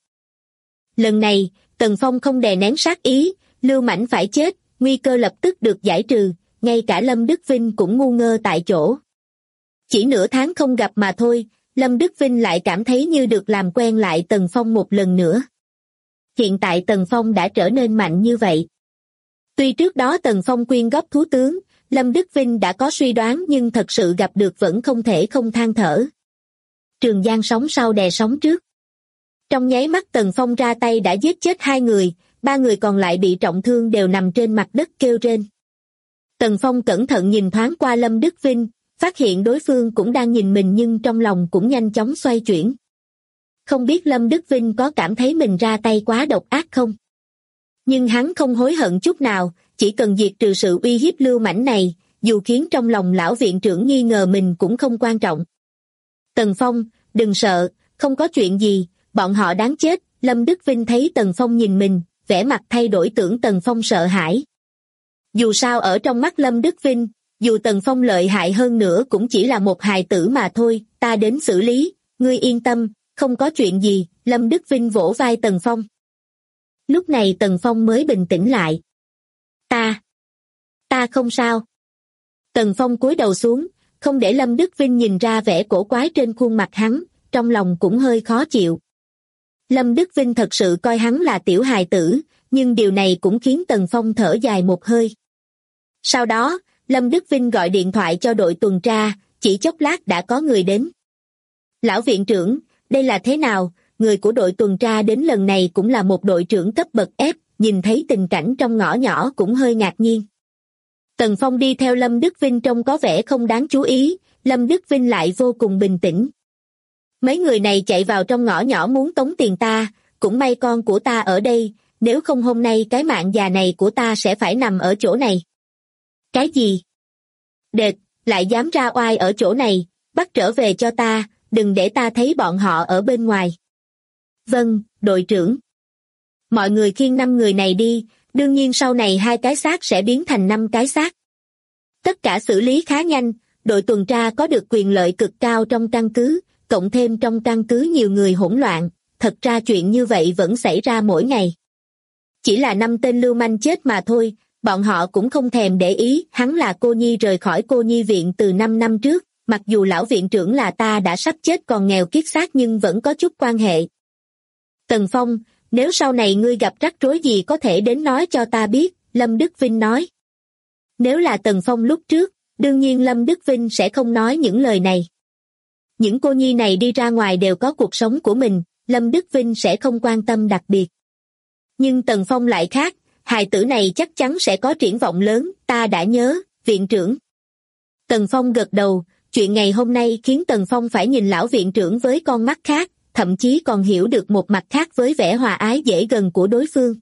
[SPEAKER 2] Lần này, Tần Phong không đè nén sát ý, Lưu Mãnh phải chết, nguy cơ lập tức được giải trừ, ngay cả Lâm Đức Vinh cũng ngu ngơ tại chỗ. Chỉ nửa tháng không gặp mà thôi, Lâm Đức Vinh lại cảm thấy như được làm quen lại Tần Phong một lần nữa. Hiện tại Tần Phong đã trở nên mạnh như vậy. Tuy trước đó Tần Phong quyên góp thú tướng, Lâm Đức Vinh đã có suy đoán nhưng thật sự gặp được vẫn không thể không than thở. Trường giang sóng sau đè sóng trước. Trong nháy mắt Tần Phong ra tay đã giết chết 2 người, 3 người còn lại bị trọng thương đều nằm trên mặt đất kêu rên. Tần Phong cẩn thận nhìn thoáng qua Lâm Đức Vinh, phát hiện đối phương cũng đang nhìn mình nhưng trong lòng cũng nhanh chóng xoay chuyển. Không biết Lâm Đức Vinh có cảm thấy mình ra tay quá độc ác không? Nhưng hắn không hối hận chút nào, chỉ cần diệt trừ sự uy hiếp Lưu Mãnh này, dù khiến trong lòng lão viện trưởng nghi ngờ mình cũng không quan trọng. Tần Phong, đừng sợ, không có chuyện gì, bọn họ đáng chết. Lâm Đức Vinh thấy Tần Phong nhìn mình, vẻ mặt thay đổi tưởng Tần Phong sợ hãi. Dù sao ở trong mắt Lâm Đức Vinh, dù Tần Phong lợi hại hơn nữa cũng chỉ là một hài tử mà thôi, ta đến xử lý, ngươi yên tâm, không có chuyện gì. Lâm Đức Vinh vỗ vai Tần Phong. Lúc này Tần Phong mới bình tĩnh lại. Ta không sao. Tần Phong cúi đầu xuống, không để Lâm Đức Vinh nhìn ra vẻ cổ quái trên khuôn mặt hắn, trong lòng cũng hơi khó chịu. Lâm Đức Vinh thật sự coi hắn là tiểu hài tử, nhưng điều này cũng khiến Tần Phong thở dài một hơi. Sau đó, Lâm Đức Vinh gọi điện thoại cho đội tuần tra, chỉ chốc lát đã có người đến. Lão viện trưởng, đây là thế nào? Người của đội tuần tra đến lần này cũng là một đội trưởng cấp bậc F, nhìn thấy tình cảnh trong ngõ nhỏ cũng hơi ngạc nhiên. Tần Phong đi theo Lâm Đức Vinh trông có vẻ không đáng chú ý, Lâm Đức Vinh lại vô cùng bình tĩnh. Mấy người này chạy vào trong ngõ nhỏ muốn tống tiền ta, cũng may con của ta ở đây, nếu không hôm nay cái mạng già này của ta sẽ phải nằm ở chỗ này. Cái gì? Đệt, lại dám ra oai ở chỗ này, bắt trở về cho ta, đừng để ta thấy bọn họ ở bên ngoài. Vâng, đội trưởng. Mọi người khiêng 5 người này đi, đương nhiên sau này 2 cái xác sẽ biến thành 5 cái xác. Tất cả xử lý khá nhanh, đội tuần tra có được quyền lợi cực cao trong căn cứ, cộng thêm trong căn cứ nhiều người hỗn loạn, thật ra chuyện như vậy vẫn xảy ra mỗi ngày. Chỉ là 5 tên lưu manh chết mà thôi, bọn họ cũng không thèm để ý, hắn là cô nhi rời khỏi cô nhi viện từ 5 năm trước, mặc dù lão viện trưởng là ta đã sắp chết còn nghèo kiết xác nhưng vẫn có chút quan hệ. Tần Phong, nếu sau này ngươi gặp rắc rối gì có thể đến nói cho ta biết, Lâm Đức Vinh nói. Nếu là Tần Phong lúc trước, đương nhiên Lâm Đức Vinh sẽ không nói những lời này. Những cô nhi này đi ra ngoài đều có cuộc sống của mình, Lâm Đức Vinh sẽ không quan tâm đặc biệt. Nhưng Tần Phong lại khác, hài tử này chắc chắn sẽ có triển vọng lớn, ta đã nhớ, viện trưởng. Tần Phong gật đầu, chuyện ngày hôm nay khiến Tần Phong phải nhìn lão viện trưởng với con mắt khác, thậm chí còn hiểu được một mặt khác với vẻ hòa ái dễ gần của đối phương.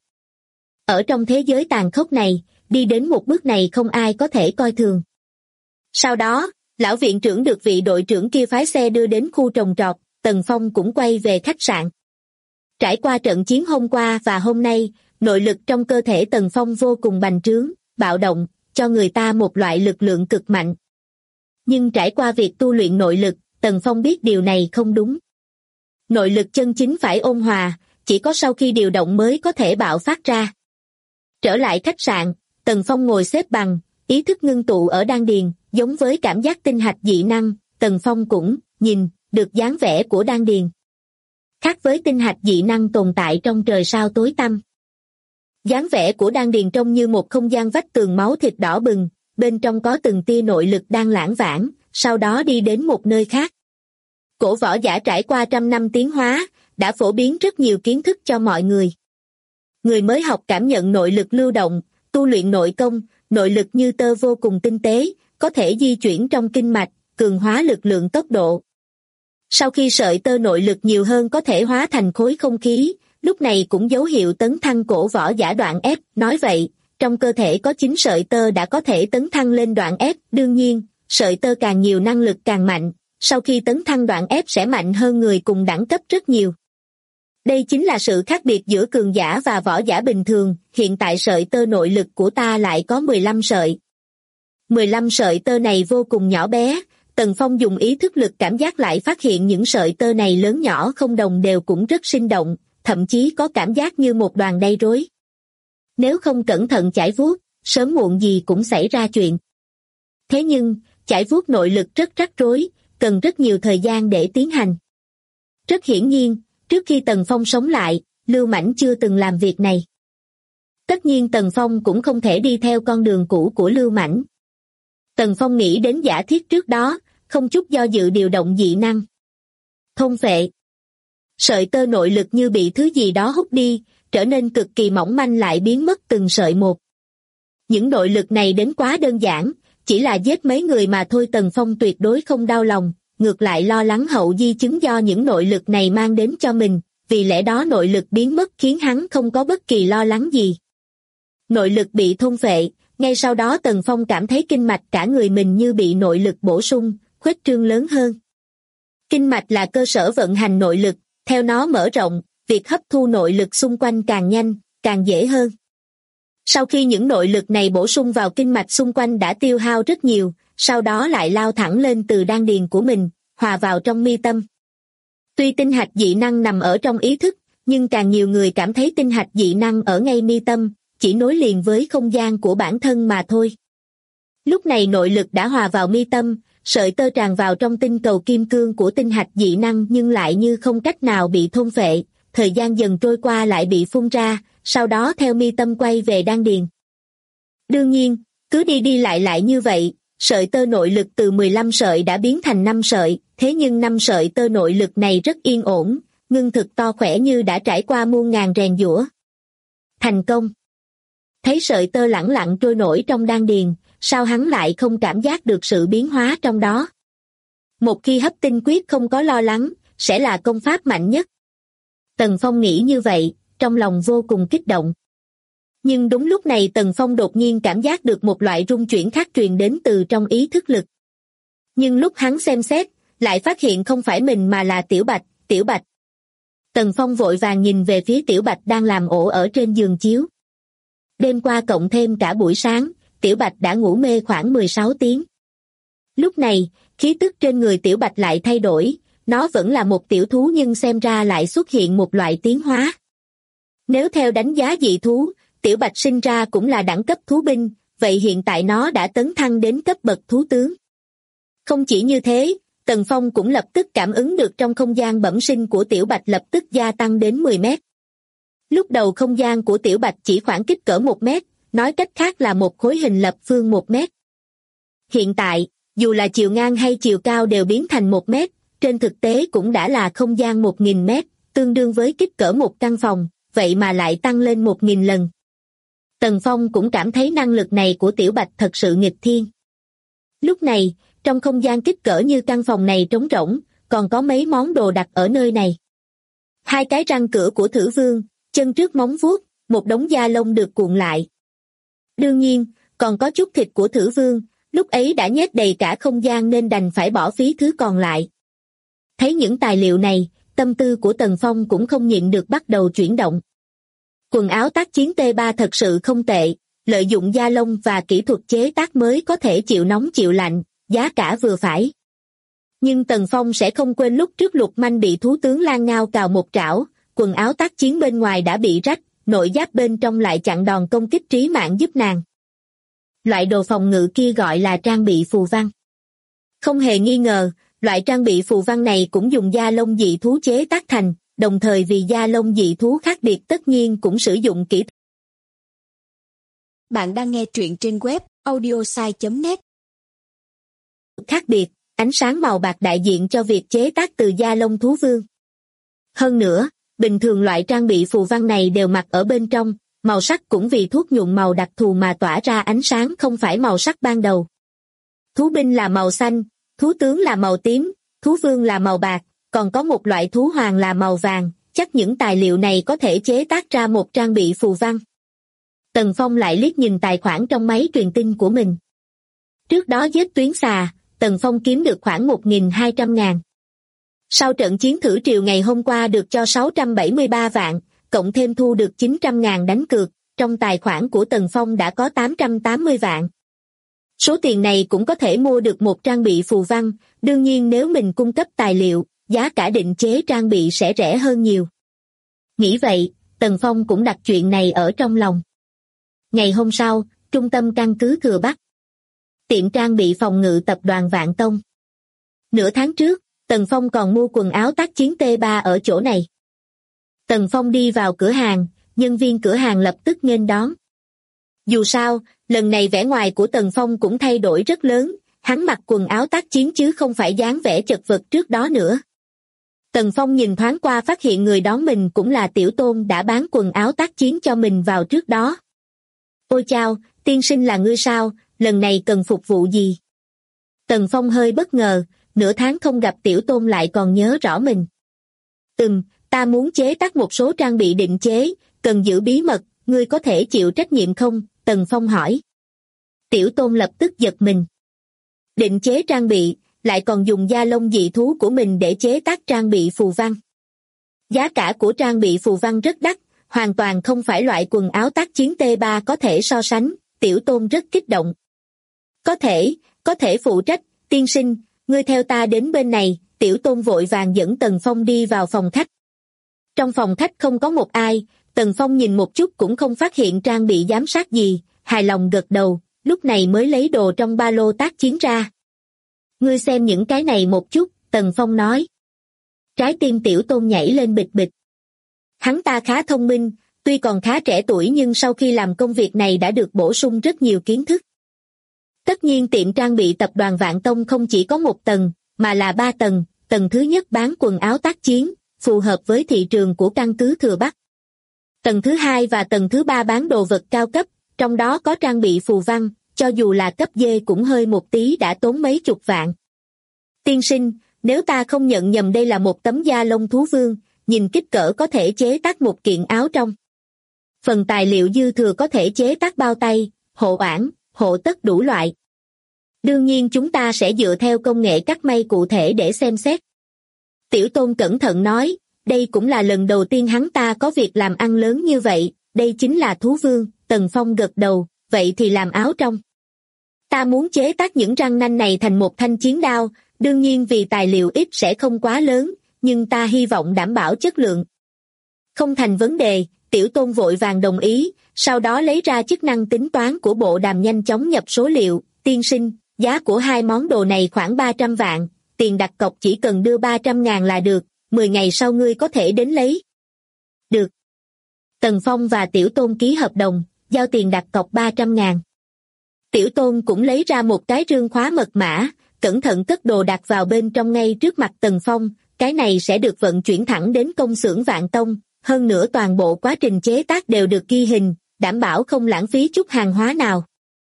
[SPEAKER 2] Ở trong thế giới tàn khốc này, đi đến một bước này không ai có thể coi thường. Sau đó, lão viện trưởng được vị đội trưởng kia phái xe đưa đến khu trồng trọt, Tần Phong cũng quay về khách sạn. Trải qua trận chiến hôm qua và hôm nay, nội lực trong cơ thể Tần Phong vô cùng bành trướng, bạo động, cho người ta một loại lực lượng cực mạnh. Nhưng trải qua việc tu luyện nội lực, Tần Phong biết điều này không đúng. Nội lực chân chính phải ôn hòa, chỉ có sau khi điều động mới có thể bạo phát ra. Trở lại khách sạn, Tần Phong ngồi xếp bằng, ý thức ngưng tụ ở đan điền, giống với cảm giác tinh hạch dị năng, Tần Phong cũng nhìn được dáng vẻ của đan điền. Khác với tinh hạch dị năng tồn tại trong trời sao tối tăm. Dáng vẻ của đan điền trông như một không gian vách tường máu thịt đỏ bừng, bên trong có từng tia nội lực đang lãng vãng, sau đó đi đến một nơi khác. Cổ võ giả trải qua 100 năm tiến hóa, đã phổ biến rất nhiều kiến thức cho mọi người. Người mới học cảm nhận nội lực lưu động, tu luyện nội công, nội lực như tơ vô cùng tinh tế, có thể di chuyển trong kinh mạch, cường hóa lực lượng tốc độ. Sau khi sợi tơ nội lực nhiều hơn có thể hóa thành khối không khí, lúc này cũng dấu hiệu tấn thăng cổ võ giả đoạn ép, nói vậy, trong cơ thể có 9 sợi tơ đã có thể tấn thăng lên đoạn ép, đương nhiên, sợi tơ càng nhiều năng lực càng mạnh, sau khi tấn thăng đoạn ép sẽ mạnh hơn người cùng đẳng cấp rất nhiều. Đây chính là sự khác biệt giữa cường giả và võ giả bình thường, hiện tại sợi tơ nội lực của ta lại có 15 sợi. 15 sợi tơ này vô cùng nhỏ bé, Tần Phong dùng ý thức lực cảm giác lại phát hiện những sợi tơ này lớn nhỏ không đồng đều cũng rất sinh động, thậm chí có cảm giác như một đoàn đay rối. Nếu không cẩn thận chải vuốt, sớm muộn gì cũng xảy ra chuyện. Thế nhưng, chải vuốt nội lực rất rắc rối, cần rất nhiều thời gian để tiến hành. Rất hiển nhiên, trước khi Tần Phong sống lại, Lưu Mãnh chưa từng làm việc này. Tất nhiên Tần Phong cũng không thể đi theo con đường cũ của Lưu Mãnh. Tần Phong nghĩ đến giả thiết trước đó, không chút do dự điều động dị năng. Thôn phệ. Sợi tơ nội lực như bị thứ gì đó hút đi, trở nên cực kỳ mỏng manh lại biến mất từng sợi một. Những nội lực này đến quá đơn giản, chỉ là giết mấy người mà thôi. Tần Phong tuyệt đối không đau lòng, ngược lại lo lắng hậu di chứng do những nội lực này mang đến cho mình, vì lẽ đó nội lực biến mất khiến hắn không có bất kỳ lo lắng gì. Nội lực bị thôn phệ, ngay sau đó Tần Phong cảm thấy kinh mạch cả người mình như bị nội lực bổ sung, khuếch trương lớn hơn. Kinh mạch là cơ sở vận hành nội lực, theo nó mở rộng, việc hấp thu nội lực xung quanh càng nhanh, càng dễ hơn. Sau khi những nội lực này bổ sung vào kinh mạch xung quanh đã tiêu hao rất nhiều, sau đó lại lao thẳng lên từ đan điền của mình, hòa vào trong mi tâm. Tuy tinh hạch dị năng nằm ở trong ý thức, nhưng càng nhiều người cảm thấy tinh hạch dị năng ở ngay mi tâm, chỉ nối liền với không gian của bản thân mà thôi. Lúc này nội lực đã hòa vào mi tâm, sợi tơ tràn vào trong tinh cầu kim cương của tinh hạch dị năng nhưng lại như không cách nào bị thôn phệ, thời gian dần trôi qua lại bị phun ra, sau đó theo mi tâm quay về đan điền. Đương nhiên, cứ đi đi lại như vậy, sợi tơ nội lực từ 15 sợi đã biến thành 5 sợi, thế nhưng 5 sợi tơ nội lực này rất yên ổn, ngưng thực to khỏe như đã trải qua muôn ngàn rèn giũa. Thành công! Thấy sợi tơ lẳng lặng trôi nổi trong đan điền, sao hắn lại không cảm giác được sự biến hóa trong đó? Một khi hấp tinh quyết không có lo lắng, sẽ là công pháp mạnh nhất. Tần Phong nghĩ như vậy, trong lòng vô cùng kích động. Nhưng đúng lúc này Tần Phong đột nhiên cảm giác được một loại rung chuyển khác truyền đến từ trong ý thức lực. Nhưng lúc hắn xem xét, lại phát hiện không phải mình mà là Tiểu Bạch, Tiểu Bạch. Tần Phong vội vàng nhìn về phía Tiểu Bạch đang làm ổ ở trên giường chiếu. Đêm qua cộng thêm cả buổi sáng, Tiểu Bạch đã ngủ mê khoảng 16 tiếng. Lúc này, khí tức trên người Tiểu Bạch lại thay đổi, nó vẫn là một tiểu thú nhưng xem ra lại xuất hiện một loại tiến hóa. Nếu theo đánh giá dị thú, Tiểu Bạch sinh ra cũng là đẳng cấp thú binh, vậy hiện tại nó đã tấn thăng đến cấp bậc thú tướng. Không chỉ như thế, Tần Phong cũng lập tức cảm ứng được trong không gian bẩm sinh của Tiểu Bạch lập tức gia tăng đến 10 mét. Lúc đầu không gian của Tiểu Bạch chỉ khoảng kích cỡ 1 mét, nói cách khác là một khối hình lập phương 1 mét. Hiện tại, dù là chiều ngang hay chiều cao đều biến thành 1 mét, trên thực tế cũng đã là không gian 1.000 mét, tương đương với kích cỡ một căn phòng, vậy mà lại tăng lên 1.000 lần. Tần Phong cũng cảm thấy năng lực này của Tiểu Bạch thật sự nghịch thiên. Lúc này, trong không gian kích cỡ như căn phòng này trống rỗng, còn có mấy món đồ đặt ở nơi này. 2 cái răng cửa của Thử Vương, chân trước móng vuốt, một đống da lông được cuộn lại. Đương nhiên, còn có chút thịt của Thử Vương, lúc ấy đã nhét đầy cả không gian nên đành phải bỏ phí thứ còn lại. Thấy những tài liệu này, tâm tư của Tần Phong cũng không nhịn được bắt đầu chuyển động. Quần áo tác chiến T3 thật sự không tệ, lợi dụng da lông và kỹ thuật chế tác mới có thể chịu nóng chịu lạnh, giá cả vừa phải. Nhưng Tần Phong sẽ không quên lúc trước Lục Manh bị thú tướng Lan Ngao cào một trảo, quần áo tác chiến bên ngoài đã bị rách, nội giáp bên trong lại chặn đòn công kích trí mạng giúp nàng. Loại đồ phòng ngự kia gọi là trang bị phù văn. Không hề nghi ngờ, loại trang bị phù văn này cũng dùng da lông dị thú chế tác thành, đồng thời vì da lông dị thú khác biệt tất nhiên cũng sử dụng kỹ thuật.
[SPEAKER 3] Bạn đang nghe truyện trên web audiosai.net.
[SPEAKER 2] Khác biệt, ánh sáng màu bạc đại diện cho việc chế tác từ da lông thú vương. Hơn nữa, bình thường loại trang bị phù văn này đều mặc ở bên trong, màu sắc cũng vì thuốc nhuộm màu đặc thù mà tỏa ra ánh sáng không phải màu sắc ban đầu. Thú binh là màu xanh, thú tướng là màu tím, thú vương là màu bạc, còn có một loại thú hoàng là màu vàng, chắc những tài liệu này có thể chế tác ra một trang bị phù văn. Tần Phong lại liếc nhìn tài khoản trong máy truyền tin của mình. Trước đó giết tuyến xà, Tần Phong kiếm được khoảng 1.200.000. Sau trận chiến thử triều ngày hôm qua được cho 673 vạn, cộng thêm thu được 900.000 đánh cược, trong tài khoản của Tần Phong đã có 880 vạn. Số tiền này cũng có thể mua được một trang bị phù văn, đương nhiên nếu mình cung cấp tài liệu, giá cả định chế trang bị sẽ rẻ hơn nhiều. Nghĩ vậy, Tần Phong cũng đặt chuyện này ở trong lòng. Ngày hôm sau, trung tâm căn cứ Thừa Bắc. Tiệm trang bị phòng ngự tập đoàn Vạn Tông. Nửa tháng trước, Tần Phong còn mua quần áo tác chiến T3 ở chỗ này. Tần Phong đi vào cửa hàng, nhân viên cửa hàng lập tức nghênh đón. Dù sao, lần này vẻ ngoài của Tần Phong cũng thay đổi rất lớn, hắn mặc quần áo tác chiến chứ không phải dáng vẻ chật vật trước đó nữa. Tần Phong nhìn thoáng qua phát hiện người đón mình cũng là Tiểu Tôn đã bán quần áo tác chiến cho mình vào trước đó. Ôi chao, tiên sinh là ngươi sao, lần này cần phục vụ gì? Tần Phong hơi bất ngờ, nửa tháng không gặp Tiểu Tôn lại còn nhớ rõ mình. Ta muốn chế tác một số trang bị định chế, cần giữ bí mật, ngươi có thể chịu trách nhiệm không? Tần Phong hỏi. Tiểu Tôn lập tức giật mình. Định chế trang bị, lại còn dùng da lông dị thú của mình để chế tác trang bị phù văn. Giá cả của trang bị phù văn rất đắt, hoàn toàn không phải loại quần áo tác chiến T3 có thể so sánh, Tiểu Tôn rất kích động. Có thể phụ trách, tiên sinh, ngươi theo ta đến bên này, Tiểu Tôn vội vàng dẫn Tần Phong đi vào phòng khách. Trong phòng khách không có một ai, Tần Phong nhìn một chút cũng không phát hiện trang bị giám sát gì, hài lòng gật đầu, lúc này mới lấy đồ trong ba lô tác chiến ra. Ngươi xem những cái này một chút, Tần Phong nói. Trái tim Tiểu Tôn nhảy lên bịch bịch. Hắn ta khá thông minh, tuy còn khá trẻ tuổi nhưng sau khi làm công việc này đã được bổ sung rất nhiều kiến thức. Tất nhiên tiệm trang bị tập đoàn Vạn Tông không chỉ có một tầng, mà là 3 tầng, tầng thứ nhất bán quần áo tác chiến, phù hợp với thị trường của căn cứ Thừa Bắc. Tầng thứ 2 và tầng thứ 3 bán đồ vật cao cấp, trong đó có trang bị phù văn, cho dù là cấp D cũng hơi một tí đã tốn mấy chục vạn. Tiên sinh, nếu ta không nhận nhầm đây là một tấm da lông thú vương, nhìn kích cỡ có thể chế tác một kiện áo trong. Phần tài liệu dư thừa có thể chế tác bao tay, hộ oản, hộ tất đủ loại. Đương nhiên chúng ta sẽ dựa theo công nghệ cắt may cụ thể để xem xét. Tiểu Tôn cẩn thận nói, đây cũng là lần đầu tiên hắn ta có việc làm ăn lớn như vậy, đây chính là thú vương. Tần Phong gật đầu, vậy thì làm áo trong. Ta muốn chế tác những răng nanh này thành một thanh chiến đao, đương nhiên vì tài liệu ít sẽ không quá lớn, nhưng ta hy vọng đảm bảo chất lượng. Không thành vấn đề, Tiểu Tôn vội vàng đồng ý, sau đó lấy ra chức năng tính toán của bộ đàm nhanh chóng nhập số liệu. Tiên sinh, giá của hai món đồ này khoảng 300 vạn, tiền đặt cọc chỉ cần đưa 300.000 là được, 10 ngày sau ngươi có thể đến lấy. Được. Tần Phong và Tiểu Tôn ký hợp đồng, giao tiền đặt cọc 300.000. Tiểu Tôn cũng lấy ra một cái rương khóa mật mã, cẩn thận cất đồ đặt vào bên trong ngay trước mặt Tần Phong, cái này sẽ được vận chuyển thẳng đến công xưởng Vạn Tông, hơn nữa toàn bộ quá trình chế tác đều được ghi hình, đảm bảo không lãng phí chút hàng hóa nào.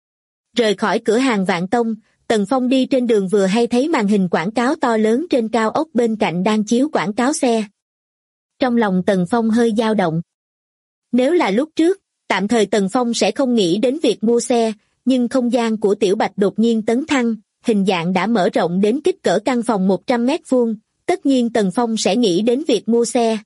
[SPEAKER 2] Rời khỏi cửa hàng Vạn Tông, Tần Phong đi trên đường vừa hay thấy màn hình quảng cáo to lớn trên cao ốc bên cạnh đang chiếu quảng cáo xe. Trong lòng Tần Phong hơi dao động. Nếu là lúc trước, tạm thời Tần Phong sẽ không nghĩ đến việc mua xe, nhưng không gian của Tiểu Bạch đột nhiên tấn thăng, hình dạng đã mở rộng đến kích cỡ căn phòng 100 mét vuông, tất nhiên Tần Phong sẽ nghĩ đến việc mua xe.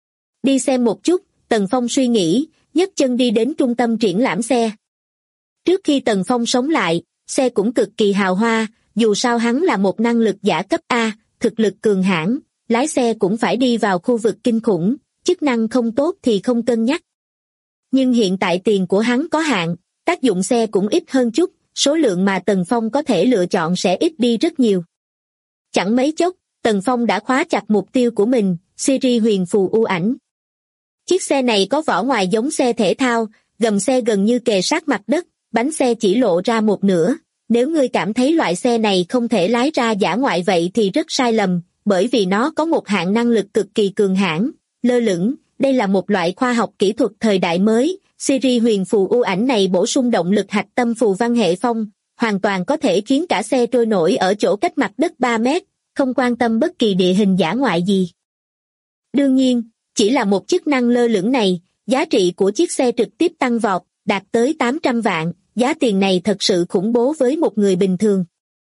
[SPEAKER 2] Đi xem một chút, Tần Phong suy nghĩ, nhấc chân đi đến trung tâm triển lãm xe. Trước khi Tần Phong sống lại, xe cũng cực kỳ hào hoa, dù sao hắn là một năng lực giả cấp A, thực lực cường hãn, lái xe cũng phải đi vào khu vực kinh khủng, chức năng không tốt thì không cân nhắc. Nhưng hiện tại tiền của hắn có hạn, tác dụng xe cũng ít hơn chút, số lượng mà Tần Phong có thể lựa chọn sẽ ít đi rất nhiều. Chẳng mấy chốc, Tần Phong đã khóa chặt mục tiêu của mình, series huyền phù u ảnh. Chiếc xe này có vỏ ngoài giống xe thể thao, gầm xe gần như kề sát mặt đất, bánh xe chỉ lộ ra một nửa. Nếu ngươi cảm thấy loại xe này không thể lái ra dã ngoại vậy thì rất sai lầm, bởi vì nó có một hạng năng lực cực kỳ cường hãn, lơ lửng. Đây là một loại khoa học kỹ thuật thời đại mới, series huyền phù u ảnh này bổ sung động lực hạch tâm phù văn hệ phong, hoàn toàn có thể khiến cả xe trôi nổi ở chỗ cách mặt đất 3 mét, không quan tâm bất kỳ địa hình dã ngoại gì. Đương nhiên, chỉ là một chức năng lơ lửng này, giá trị của chiếc xe trực tiếp tăng vọt, đạt tới 800 vạn, giá tiền này thật sự khủng bố với một người bình thường.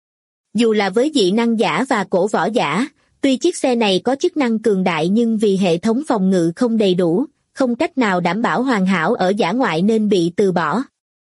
[SPEAKER 2] Dù là với dị năng giả và cổ võ giả, tuy chiếc xe này có chức năng cường đại nhưng vì hệ thống phòng ngự không đầy đủ, không cách nào đảm bảo hoàn hảo ở dã ngoại nên bị từ bỏ.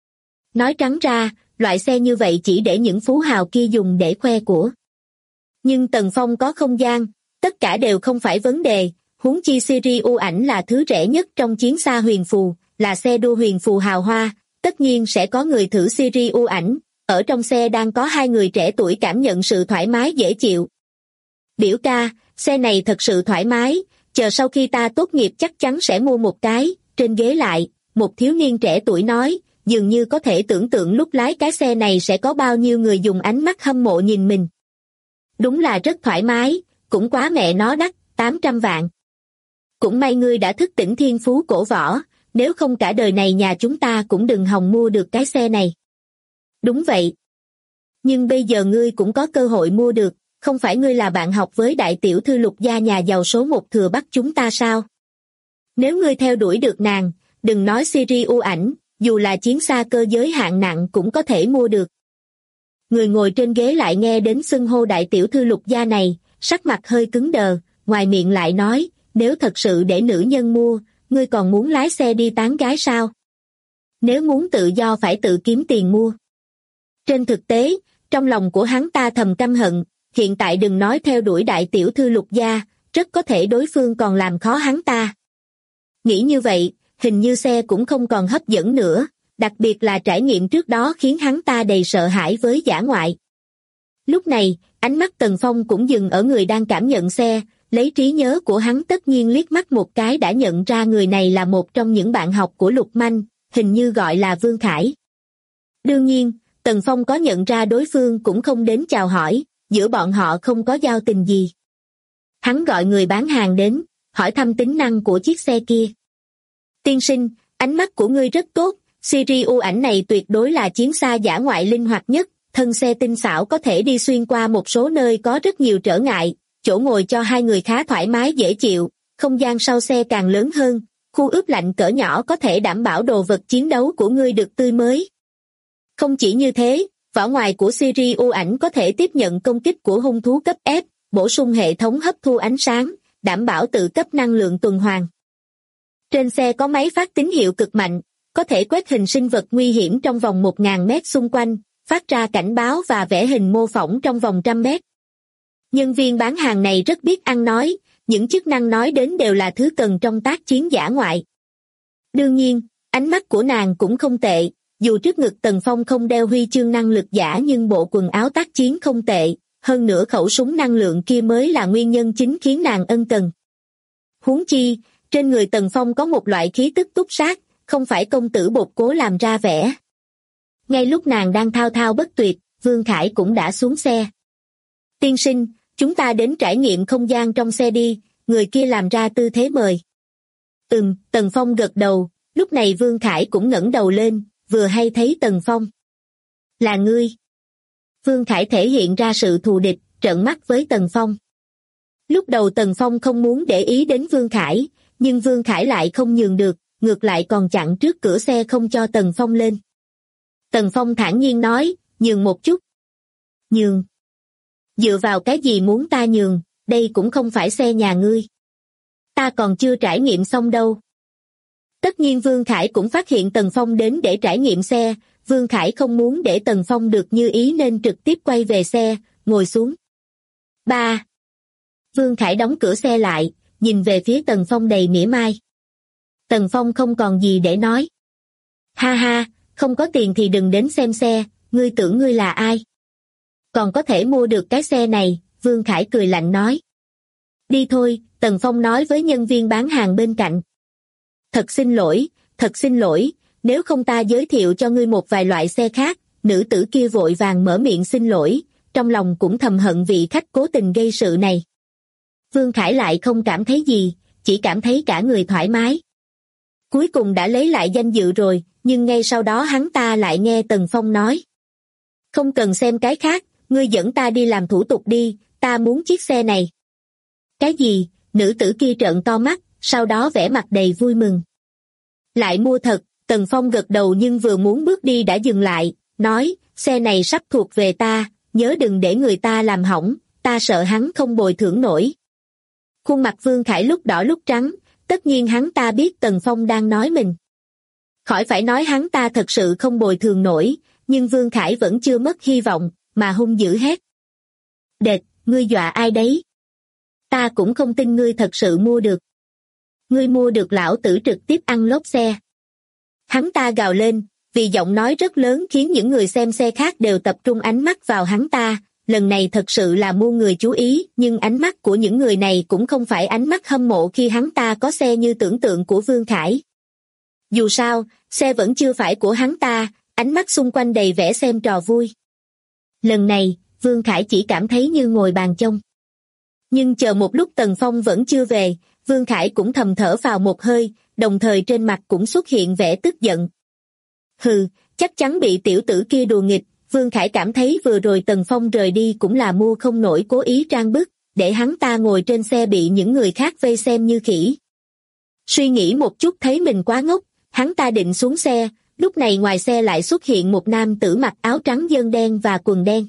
[SPEAKER 2] Nói trắng ra, loại xe như vậy chỉ để những phú hào kia dùng để khoe của. Nhưng Tần Phong có không gian, tất cả đều không phải vấn đề, huống chi series u ảnh là thứ rẻ nhất trong chiến xa huyền phù, là xe đua huyền phù hào hoa, tất nhiên sẽ có người thử series u ảnh, ở trong xe đang có hai người trẻ tuổi cảm nhận sự thoải mái dễ chịu. Biểu ca, xe này thật sự thoải mái, chờ sau khi ta tốt nghiệp chắc chắn sẽ mua một cái. Trên ghế lại, một thiếu niên trẻ tuổi nói, dường như có thể tưởng tượng lúc lái cái xe này sẽ có bao nhiêu người dùng ánh mắt hâm mộ nhìn mình. Đúng là rất thoải mái, cũng quá mẹ nó đắt, 800 vạn. Cũng may ngươi đã thức tỉnh thiên phú cổ võ, nếu không cả đời này nhà chúng ta cũng đừng hòng mua được cái xe này. Đúng vậy. Nhưng bây giờ ngươi cũng có cơ hội mua được, không phải ngươi là bạn học với đại tiểu thư Lục gia nhà giàu số 1 thừa Bắc chúng ta sao? Nếu ngươi theo đuổi được nàng, đừng nói series u ảnh, dù là chiến xa cơ giới hạng nặng cũng có thể mua được. Người ngồi trên ghế lại nghe đến xưng hô đại tiểu thư Lục gia này, sắc mặt hơi cứng đờ, ngoài miệng lại nói, nếu thật sự để nữ nhân mua, ngươi còn muốn lái xe đi tán gái sao? Nếu muốn tự do phải tự kiếm tiền mua. Trên thực tế, trong lòng của hắn ta thầm căm hận, hiện tại đừng nói theo đuổi đại tiểu thư Lục gia, rất có thể đối phương còn làm khó hắn ta. Nghĩ như vậy, hình như xe cũng không còn hấp dẫn nữa, đặc biệt là trải nghiệm trước đó khiến hắn ta đầy sợ hãi với dã ngoại. Lúc này, ánh mắt Tần Phong cũng dừng ở người đang cảm nhận xe, lấy trí nhớ của hắn tất nhiên liếc mắt một cái đã nhận ra người này là một trong những bạn học của Lục Manh, hình như gọi là Vương Khải. Đương nhiên, Tần Phong có nhận ra đối phương cũng không đến chào hỏi, giữa bọn họ không có giao tình gì. Hắn gọi người bán hàng đến, hỏi thăm tính năng của chiếc xe kia. Tiên sinh, ánh mắt của ngươi rất tốt, series u ảnh này tuyệt đối là chiến xa dã ngoại linh hoạt nhất, thân xe tinh xảo có thể đi xuyên qua một số nơi có rất nhiều trở ngại, chỗ ngồi cho hai người khá thoải mái dễ chịu, không gian sau xe càng lớn hơn, khu ướp lạnh cỡ nhỏ có thể đảm bảo đồ vật chiến đấu của ngươi được tươi mới. Không chỉ như thế, vỏ ngoài của Siri u ảnh có thể tiếp nhận công kích của hung thú cấp F, bổ sung hệ thống hấp thu ánh sáng, đảm bảo tự cấp năng lượng tuần hoàn. Trên xe có máy phát tín hiệu cực mạnh, có thể quét hình sinh vật nguy hiểm trong vòng 1.000 mét xung quanh, phát ra cảnh báo và vẽ hình mô phỏng trong vòng 100 mét. Nhân viên bán hàng này rất biết ăn nói, những chức năng nói đến đều là thứ cần trong tác chiến dã ngoại. Đương nhiên, ánh mắt của nàng cũng không tệ, dù trước ngực Tần Phong không đeo huy chương năng lực giả nhưng bộ quần áo tác chiến không tệ, hơn nữa khẩu súng năng lượng kia mới là nguyên nhân chính khiến nàng ân cần. Huống chi, trên người Tần Phong có một loại khí tức túc sát, không phải công tử bột cố làm ra vẻ. Ngay lúc nàng đang thao thao bất tuyệt, Vương Khải cũng đã xuống xe. Tiên sinh, chúng ta đến trải nghiệm không gian trong xe đi, người kia làm ra tư thế mời. Tần Phong gật đầu, lúc này Vương Khải cũng ngẩng đầu lên, vừa hay thấy Tần Phong. Là ngươi. Vương Khải thể hiện ra sự thù địch, trợn mắt với Tần Phong. Lúc đầu Tần Phong không muốn để ý đến Vương Khải, nhưng Vương Khải lại không nhường được, ngược lại còn chặn trước cửa xe không cho Tần Phong lên. Tần Phong thản nhiên nói, nhường một chút. Nhường? Dựa vào cái gì muốn ta nhường, đây cũng không phải xe nhà ngươi. Ta còn chưa trải nghiệm xong đâu. Tất nhiên Vương Khải cũng phát hiện Tần Phong đến để trải nghiệm xe, Vương Khải không muốn để Tần Phong được như ý nên trực tiếp quay về xe, ngồi xuống. 3. Vương Khải đóng cửa xe lại, nhìn về phía Tần Phong đầy mỉa mai. Tần Phong không còn gì để nói. Ha ha, không có tiền thì đừng đến xem xe, ngươi tưởng ngươi là ai? Còn có thể mua được cái xe này, Vương Khải cười lạnh nói. Đi thôi, Tần Phong nói với nhân viên bán hàng bên cạnh. Thật xin lỗi, nếu không ta giới thiệu cho ngươi một vài loại xe khác, nữ tử kia vội vàng mở miệng xin lỗi, trong lòng cũng thầm hận vị khách cố tình gây sự này. Vương Khải lại không cảm thấy gì, chỉ cảm thấy cả người thoải mái. Cuối cùng đã lấy lại danh dự rồi, nhưng ngay sau đó hắn ta lại nghe Tần Phong nói. Không cần xem cái khác, ngươi dẫn ta đi làm thủ tục đi, ta muốn chiếc xe này. Cái gì? Nữ tử kia trợn to mắt, sau đó vẻ mặt đầy vui mừng. Lại mua thật, Tần Phong gật đầu nhưng vừa muốn bước đi đã dừng lại, nói, xe này sắp thuộc về ta, nhớ đừng để người ta làm hỏng, ta sợ hắn không bồi thường nổi. Khuôn mặt Vương Khải lúc đỏ lúc trắng, tất nhiên hắn ta biết Tần Phong đang nói mình. Khỏi phải nói hắn ta thật sự không bồi thường nổi, nhưng Vương Khải vẫn chưa mất hy vọng, mà hung dữ hét. Đệt, ngươi dọa ai đấy? Ta cũng không tin ngươi thật sự mua được. Ngươi mua được lão tử trực tiếp ăn lốp xe. Hắn ta gào lên, vì giọng nói rất lớn khiến những người xem xe khác đều tập trung ánh mắt vào hắn ta. Lần này thật sự là muôn người chú ý, nhưng ánh mắt của những người này cũng không phải ánh mắt hâm mộ khi hắn ta có xe như tưởng tượng của Vương Khải. Dù sao, xe vẫn chưa phải của hắn ta, ánh mắt xung quanh đầy vẻ xem trò vui. Lần này, Vương Khải chỉ cảm thấy như ngồi bàn chông. Nhưng chờ một lúc Tần Phong vẫn chưa về, Vương Khải cũng thầm thở vào một hơi, đồng thời trên mặt cũng xuất hiện vẻ tức giận. Hừ, chắc chắn bị tiểu tử kia đùa nghịch, Vương Khải cảm thấy vừa rồi Tần Phong rời đi cũng là mua không nổi cố ý trang bức, để hắn ta ngồi trên xe bị những người khác vây xem như khỉ. Suy nghĩ một chút thấy mình quá ngốc, hắn ta định xuống xe, lúc này ngoài xe lại xuất hiện một nam tử mặc áo trắng vân đen và quần đen.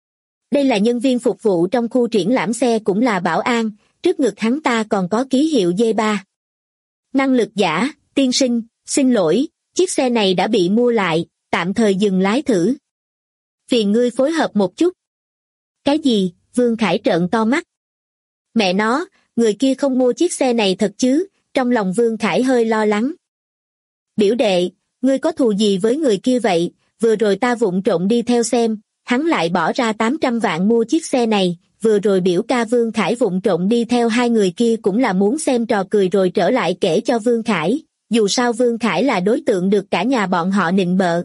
[SPEAKER 2] Đây là nhân viên phục vụ trong khu triển lãm xe cũng là bảo an, trước ngực hắn ta còn có ký hiệu D3. Năng lực giả, tiên sinh, xin lỗi, chiếc xe này đã bị mua lại, tạm thời dừng lái thử. Phiền ngươi phối hợp một chút. Cái gì? Vương Khải trợn to mắt. Mẹ nó, người kia không mua chiếc xe này thật chứ? Trong lòng Vương Khải hơi lo lắng. Biểu đệ, ngươi có thù gì với người kia vậy? Vừa rồi ta vụng trộm đi theo xem, hắn lại bỏ ra 800 vạn mua chiếc xe này. Vừa rồi biểu ca Vương Khải vụng trộm đi theo hai người kia cũng là muốn xem trò cười rồi trở lại kể cho Vương Khải. Dù sao Vương Khải là đối tượng được cả nhà bọn họ nịnh bợ.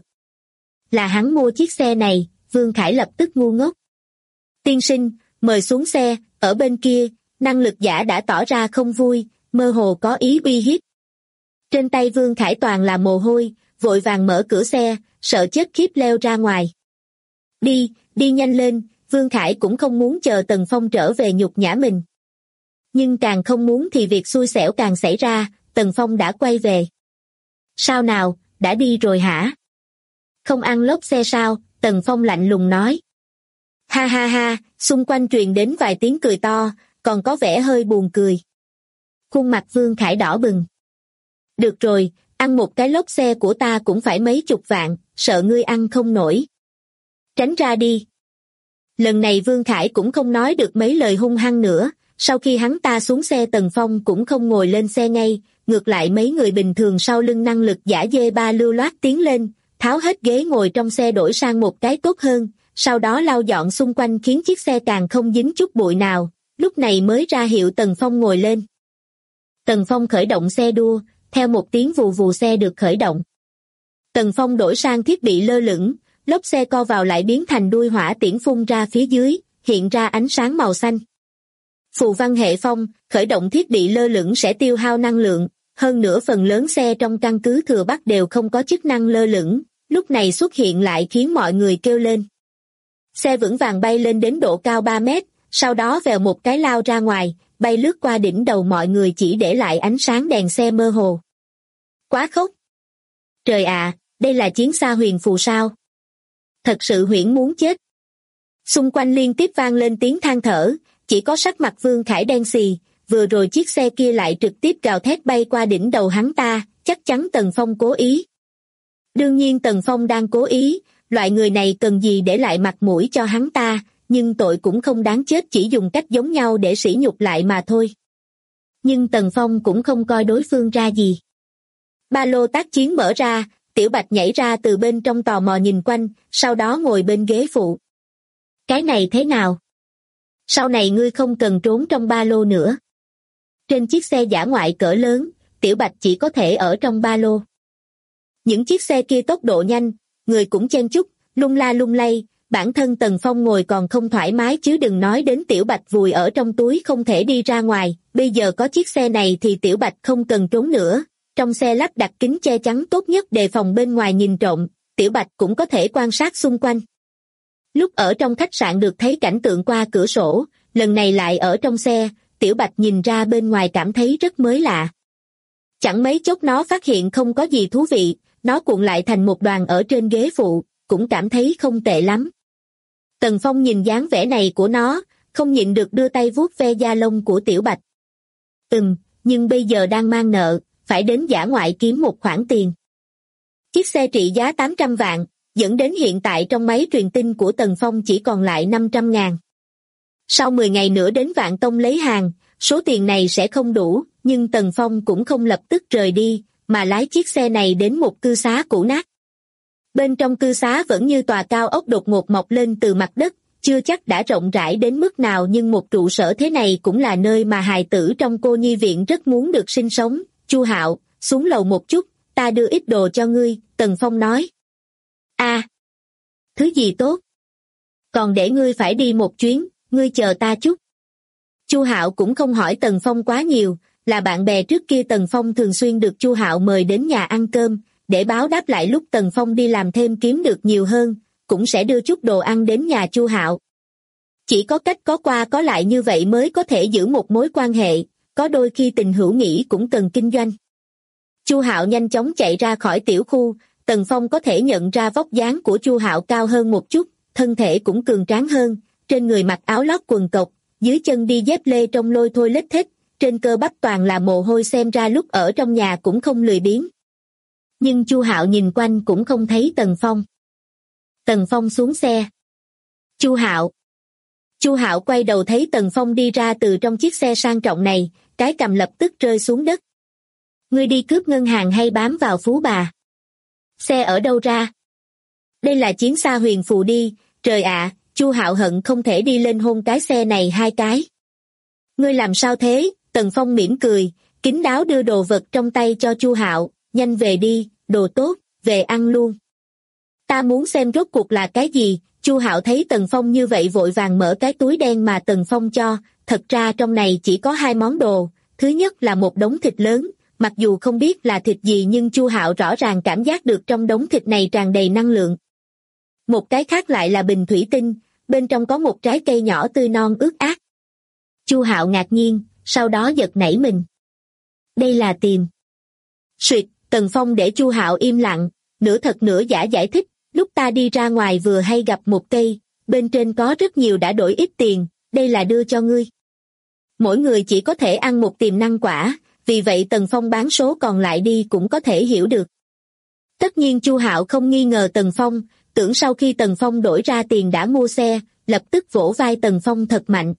[SPEAKER 2] Là hắn mua chiếc xe này, Vương Khải lập tức ngu ngốc. Tiên sinh, mời xuống xe, ở bên kia, năng lực giả đã tỏ ra không vui, mơ hồ có ý uy hiếp. Trên tay Vương Khải toàn là mồ hôi, vội vàng mở cửa xe, sợ chết khiếp leo ra ngoài. Đi nhanh lên, Vương Khải cũng không muốn chờ Tần Phong trở về nhục nhã mình. Nhưng càng không muốn thì việc xui xẻo càng xảy ra, Tần Phong đã quay về. Sao nào, đã đi rồi hả? Không ăn lốp xe sao? Tần Phong lạnh lùng nói. Ha ha ha, xung quanh truyền đến vài tiếng cười to, còn có vẻ hơi buồn cười. Khuôn mặt Vương Khải đỏ bừng. Được rồi, ăn một cái lốp xe của ta cũng phải mấy chục vạn, sợ ngươi ăn không nổi. Tránh ra đi. Lần này Vương Khải cũng không nói được mấy lời hung hăng nữa, sau khi hắn ta xuống xe Tần Phong cũng không ngồi lên xe ngay, ngược lại mấy người bình thường sau lưng năng lực giả dê ba lưu loát tiến lên, tháo hết ghế ngồi trong xe đổi sang một cái tốt hơn, sau đó lau dọn xung quanh khiến chiếc xe càng không dính chút bụi nào, lúc này mới ra hiệu Tần Phong ngồi lên. Tần Phong khởi động xe đua, theo một tiếng vù vù xe được khởi động. Tần Phong đổi sang thiết bị lơ lửng, lốp xe co vào lại biến thành đuôi hỏa tiễn phun ra phía dưới, hiện ra ánh sáng màu xanh. Phù văn hệ phong, khởi động thiết bị lơ lửng sẽ tiêu hao năng lượng, hơn nữa phần lớn xe trong căn cứ Thừa Bắc đều không có chức năng lơ lửng, lúc này xuất hiện lại khiến mọi người kêu lên. Xe vững vàng bay lên đến độ cao 3 mét, sau đó vèo một cái lao ra ngoài, bay lướt qua đỉnh đầu mọi người chỉ để lại ánh sáng đèn xe mơ hồ. Quá khốc! Trời ạ, đây là chiến xa huyền phù sao? Thật sự huyễn muốn chết. Xung quanh liên tiếp vang lên tiếng than thở, chỉ có sắc mặt Vương Khải đen xì, vừa rồi chiếc xe kia lại trực tiếp gào thét bay qua đỉnh đầu hắn ta, chắc chắn Tần Phong cố ý. Đương nhiên Tần Phong đang cố ý, loại người này cần gì để lại mặt mũi cho hắn ta, nhưng tội cũng không đáng chết, chỉ dùng cách giống nhau để sỉ nhục lại mà thôi. Nhưng Tần Phong cũng không coi đối phương ra gì. Ba lô tác chiến mở ra, Tiểu Bạch nhảy ra từ bên trong tò mò nhìn quanh, sau đó ngồi bên ghế phụ. Cái này thế nào? Sau này ngươi không cần trốn trong ba lô nữa. Trên chiếc xe dã ngoại cỡ lớn, Tiểu Bạch chỉ có thể ở trong ba lô. Những chiếc xe kia tốc độ nhanh, người cũng chen chúc, lung la lung lay, bản thân Tần Phong ngồi còn không thoải mái chứ đừng nói đến Tiểu Bạch vùi ở trong túi không thể đi ra ngoài, bây giờ có chiếc xe này thì Tiểu Bạch không cần trốn nữa. Trong xe lắp đặt kính che chắn tốt nhất đề phòng bên ngoài nhìn trộm, Tiểu Bạch cũng có thể quan sát xung quanh. Lúc ở trong khách sạn được thấy cảnh tượng qua cửa sổ, lần này lại ở trong xe, Tiểu Bạch nhìn ra bên ngoài cảm thấy rất mới lạ. Chẳng mấy chốc nó phát hiện không có gì thú vị, nó cuộn lại thành một đoàn ở trên ghế phụ, cũng cảm thấy không tệ lắm. Tần Phong nhìn dáng vẻ này của nó, không nhịn được đưa tay vuốt ve da lông của Tiểu Bạch. Nhưng bây giờ đang mang nợ, phải đến dã ngoại kiếm một khoản tiền. Chiếc xe trị giá 800 vạn, dẫn đến hiện tại trong máy truyền tin của Tần Phong chỉ còn lại 500.000. Sau 10 ngày nữa đến Vạn Tông lấy hàng, số tiền này sẽ không đủ, nhưng Tần Phong cũng không lập tức rời đi, mà lái chiếc xe này đến một cư xá cũ nát. Bên trong cư xá vẫn như tòa cao ốc đột ngột mọc lên từ mặt đất, chưa chắc đã rộng rãi đến mức nào nhưng một trụ sở thế này cũng là nơi mà hài tử trong cô nhi viện rất muốn được sinh sống. Chu Hạo, xuống lầu một chút, ta đưa ít đồ cho ngươi, Tần Phong nói. Thứ gì tốt? Còn để ngươi phải đi một chuyến, ngươi chờ ta chút. Chu Hạo cũng không hỏi Tần Phong quá nhiều, là bạn bè trước kia Tần Phong thường xuyên được Chu Hạo mời đến nhà ăn cơm, để báo đáp lại lúc Tần Phong đi làm thêm kiếm được nhiều hơn, cũng sẽ đưa chút đồ ăn đến nhà Chu Hạo. Chỉ có cách có qua có lại như vậy mới có thể giữ một mối quan hệ, có đôi khi tình hữu nghị cũng cần kinh doanh. Chu Hạo nhanh chóng chạy ra khỏi tiểu khu, Tần Phong có thể nhận ra vóc dáng của Chu Hạo cao hơn một chút, thân thể cũng cường tráng hơn, trên người mặc áo lót quần cộc, dưới chân đi dép lê trông lôi thôi lết thết, trên cơ bắp toàn là mồ hôi xem ra lúc ở trong nhà cũng không lười biếng. Nhưng Chu Hạo nhìn quanh cũng không thấy Tần Phong. Tần Phong xuống xe. Chu Hạo. Chu Hạo quay đầu thấy Tần Phong đi ra từ trong chiếc xe sang trọng này, cái cằm lập tức rơi xuống đất. Ngươi đi cướp ngân hàng hay bám vào Phú Bà? Xe ở đâu ra? Đây là chiến xa huyền phù đi, trời ạ, Chu Hạo hận không thể đi lên hôn cái xe này hai cái. Ngươi làm sao thế? Tần Phong mỉm cười, kín đáo đưa đồ vật trong tay cho Chu Hạo, nhanh về đi, đồ tốt, về ăn luôn. Ta muốn xem rốt cuộc là cái gì. Chu Hạo thấy Tần Phong như vậy vội vàng mở cái túi đen mà Tần Phong cho, thật ra trong này chỉ có hai món đồ, thứ nhất là một đống thịt lớn, mặc dù không biết là thịt gì nhưng Chu Hạo rõ ràng cảm giác được trong đống thịt này tràn đầy năng lượng. Một cái khác lại là bình thủy tinh, bên trong có một trái cây nhỏ tươi non ướt át. Chu Hạo ngạc nhiên, sau đó giật nảy mình. Đây là tiền. Suyệt, Tần Phong để Chu Hạo im lặng, nửa thật nửa giả giải thích, lúc ta đi ra ngoài vừa hay gặp một cây, bên trên có rất nhiều đã đổi ít tiền, đây là đưa cho ngươi. Mỗi người chỉ có thể ăn một tiềm năng quả, vì vậy Tần Phong bán số còn lại đi cũng có thể hiểu được. Tất nhiên Chu Hạo không nghi ngờ Tần Phong, tưởng sau khi Tần Phong đổi ra tiền đã mua xe, lập tức vỗ vai Tần Phong thật mạnh.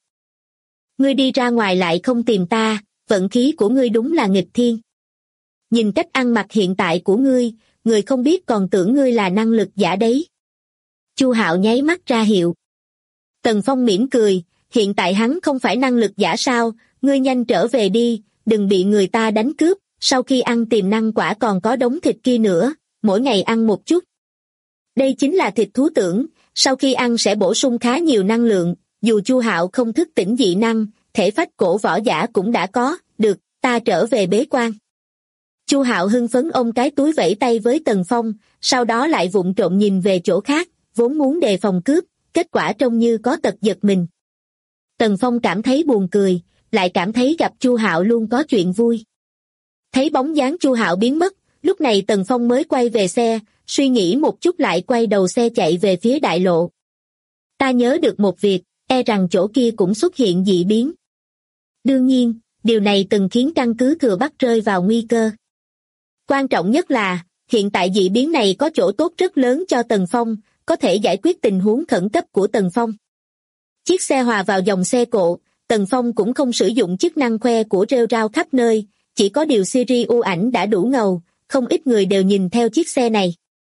[SPEAKER 2] Ngươi đi ra ngoài lại không tìm ta, vận khí của ngươi đúng là nghịch thiên. Nhìn cách ăn mặc hiện tại của ngươi, người không biết còn tưởng ngươi là năng lực giả đấy. Chu Hạo nháy mắt ra hiệu. Tần Phong mỉm cười, hiện tại hắn không phải năng lực giả sao, ngươi nhanh trở về đi, đừng bị người ta đánh cướp, sau khi ăn tiềm năng quả còn có đống thịt kia nữa, mỗi ngày ăn một chút. Đây chính là thịt thú tưởng, sau khi ăn sẽ bổ sung khá nhiều năng lượng, dù Chu Hạo không thức tỉnh dị năng, thể phách cổ võ giả cũng đã có, được, ta trở về bế quan. Chu Hạo hưng phấn ôm cái túi vẫy tay với Tần Phong, sau đó lại vụng trộm nhìn về chỗ khác, vốn muốn đề phòng cướp, kết quả trông như có tật giật mình. Tần Phong cảm thấy buồn cười, lại cảm thấy gặp Chu Hạo luôn có chuyện vui. Thấy bóng dáng Chu Hạo biến mất, lúc này Tần Phong mới quay về xe, suy nghĩ một chút lại quay đầu xe chạy về phía đại lộ. Ta nhớ được một việc, e rằng chỗ kia cũng xuất hiện dị biến. Đương nhiên, điều này từng khiến căn cứ Thừa Bắc rơi vào nguy cơ. Quan trọng nhất là, hiện tại dị biến này có chỗ tốt rất lớn cho Tần Phong, có thể giải quyết tình huống khẩn cấp của Tần Phong. Chiếc xe hòa vào dòng xe cộ, Tần Phong cũng không sử dụng chức năng khoe của rêu rao khắp nơi, chỉ có điều Siri ưu ảnh đã đủ ngầu, không ít người đều nhìn theo chiếc xe này.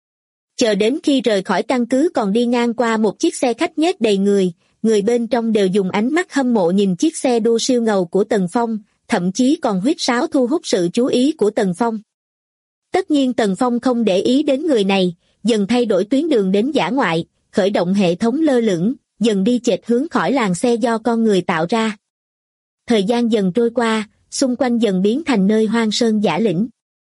[SPEAKER 2] Chờ đến khi rời khỏi căn cứ còn đi ngang qua một chiếc xe khách nhét đầy người bên trong đều dùng ánh mắt hâm mộ nhìn chiếc xe đua siêu ngầu của Tần Phong, thậm chí còn huýt sáo thu hút sự chú ý của Tần Phong. Tất nhiên Tần Phong không để ý đến người này, dần thay đổi tuyến đường đến dã ngoại, khởi động hệ thống lơ lửng, dần đi chệch hướng khỏi làng xe do con người tạo ra. Thời gian dần trôi qua, xung quanh dần biến thành nơi hoang sơn dã lĩnh.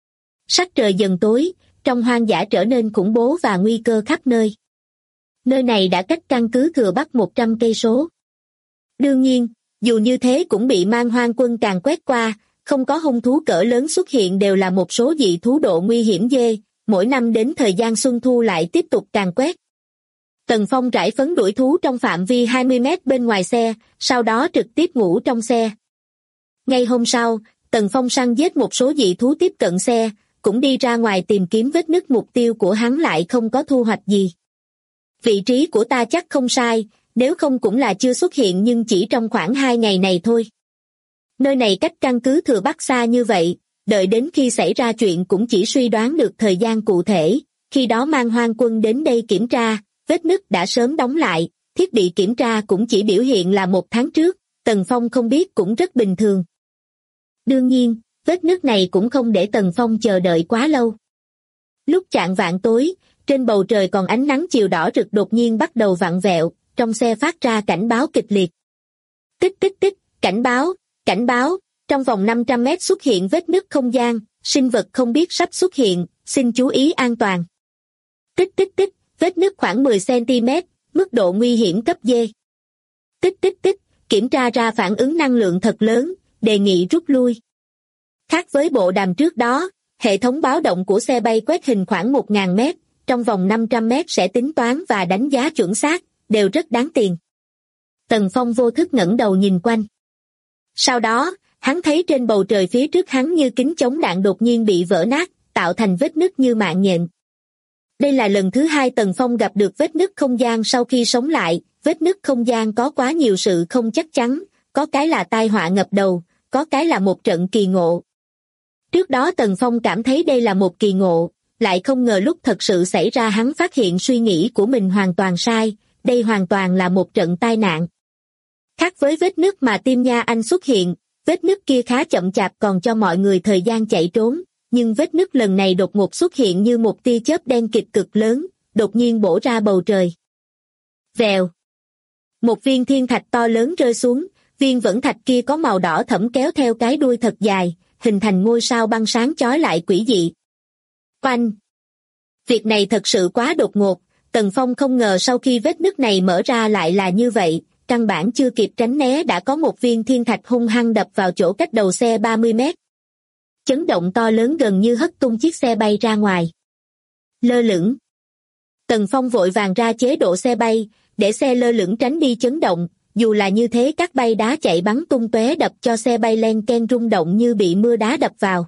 [SPEAKER 2] Sắc trời dần tối, trong hoang dã trở nên khủng bố và nguy cơ khắp nơi. Nơi này đã cách căn cứ Thừa Bắc 100 cây số. Đương nhiên, dù như thế cũng bị Man Hoang quân càn quét qua, không có hung thú cỡ lớn xuất hiện đều là một số dị thú độ nguy hiểm dê, mỗi năm đến thời gian xuân thu lại tiếp tục càn quét. Tần Phong rải phấn đuổi thú trong phạm vi 20 mét bên ngoài xe, sau đó trực tiếp ngủ trong xe. Ngay hôm sau, Tần Phong săn giết một số dị thú tiếp cận xe, cũng đi ra ngoài tìm kiếm vết nứt mục tiêu của hắn lại không có thu hoạch gì. Vị trí của ta chắc không sai, nếu không cũng là chưa xuất hiện nhưng chỉ trong khoảng 2 ngày này thôi. Nơi này cách căn cứ Thừa Bắc xa như vậy, đợi đến khi xảy ra chuyện cũng chỉ suy đoán được thời gian cụ thể, khi đó Man Hoang quân đến đây kiểm tra, vết nứt đã sớm đóng lại, thiết bị kiểm tra cũng chỉ biểu hiện là 1 tháng trước, Tần Phong không biết cũng rất bình thường. Đương nhiên, vết nứt này cũng không để Tần Phong chờ đợi quá lâu. Lúc chạng vạng tối, trên bầu trời còn ánh nắng chiều đỏ rực đột nhiên bắt đầu vặn vẹo, trong xe phát ra cảnh báo kịch liệt. Tích tích tích, cảnh báo, trong vòng 500 mét xuất hiện vết nứt không gian, sinh vật không biết sắp xuất hiện, xin chú ý an toàn. Tích tích tích, vết nứt khoảng 10 cm, mức độ nguy hiểm cấp D. Tích tích tích, kiểm tra ra phản ứng năng lượng thật lớn, đề nghị rút lui. Khác với bộ đàm trước đó, hệ thống báo động của xe bay quét hình khoảng 1.000 mét, trong vòng 500 mét sẽ tính toán và đánh giá chuẩn xác, đều rất đáng tiền. Tần Phong vô thức ngẩng đầu nhìn quanh. Sau đó, hắn thấy trên bầu trời phía trước hắn như kính chống đạn đột nhiên bị vỡ nát, tạo thành vết nứt như mạng nhện. Đây là lần thứ 2 Tần Phong gặp được vết nứt không gian sau khi sống lại, vết nứt không gian có quá nhiều sự không chắc chắn, có cái là tai họa ngập đầu, có cái là một trận kỳ ngộ. Trước đó Tần Phong cảm thấy đây là một kỳ ngộ, lại không ngờ lúc thật sự xảy ra hắn phát hiện suy nghĩ của mình hoàn toàn sai, đây hoàn toàn là một trận tai nạn. Khác với vết nứt mà Tim Nha Anh xuất hiện, vết nứt kia khá chậm chạp còn cho mọi người thời gian chạy trốn, nhưng vết nứt lần này đột ngột xuất hiện như một tia chớp đen kịt cực lớn, đột nhiên bổ ra bầu trời. Vèo. Một viên thiên thạch to lớn rơi xuống, viên vẫn thạch kia có màu đỏ thẫm kéo theo cái đuôi thật dài, hình thành ngôi sao băng sáng chói lại quỷ dị. Oanh! Việc này thật sự quá đột ngột, Tần Phong không ngờ sau khi vết nứt này mở ra lại là như vậy, căn bản chưa kịp tránh né đã có một viên thiên thạch hung hăng đập vào chỗ cách đầu xe 30 mét. Chấn động to lớn gần như hất tung chiếc xe bay ra ngoài. Lơ lửng. Tần Phong vội vàng ra chế độ xe bay, để xe lơ lửng tránh đi chấn động, dù là như thế các bay đá chạy bắn tung tóe đập cho xe bay len ken rung động như bị mưa đá đập vào.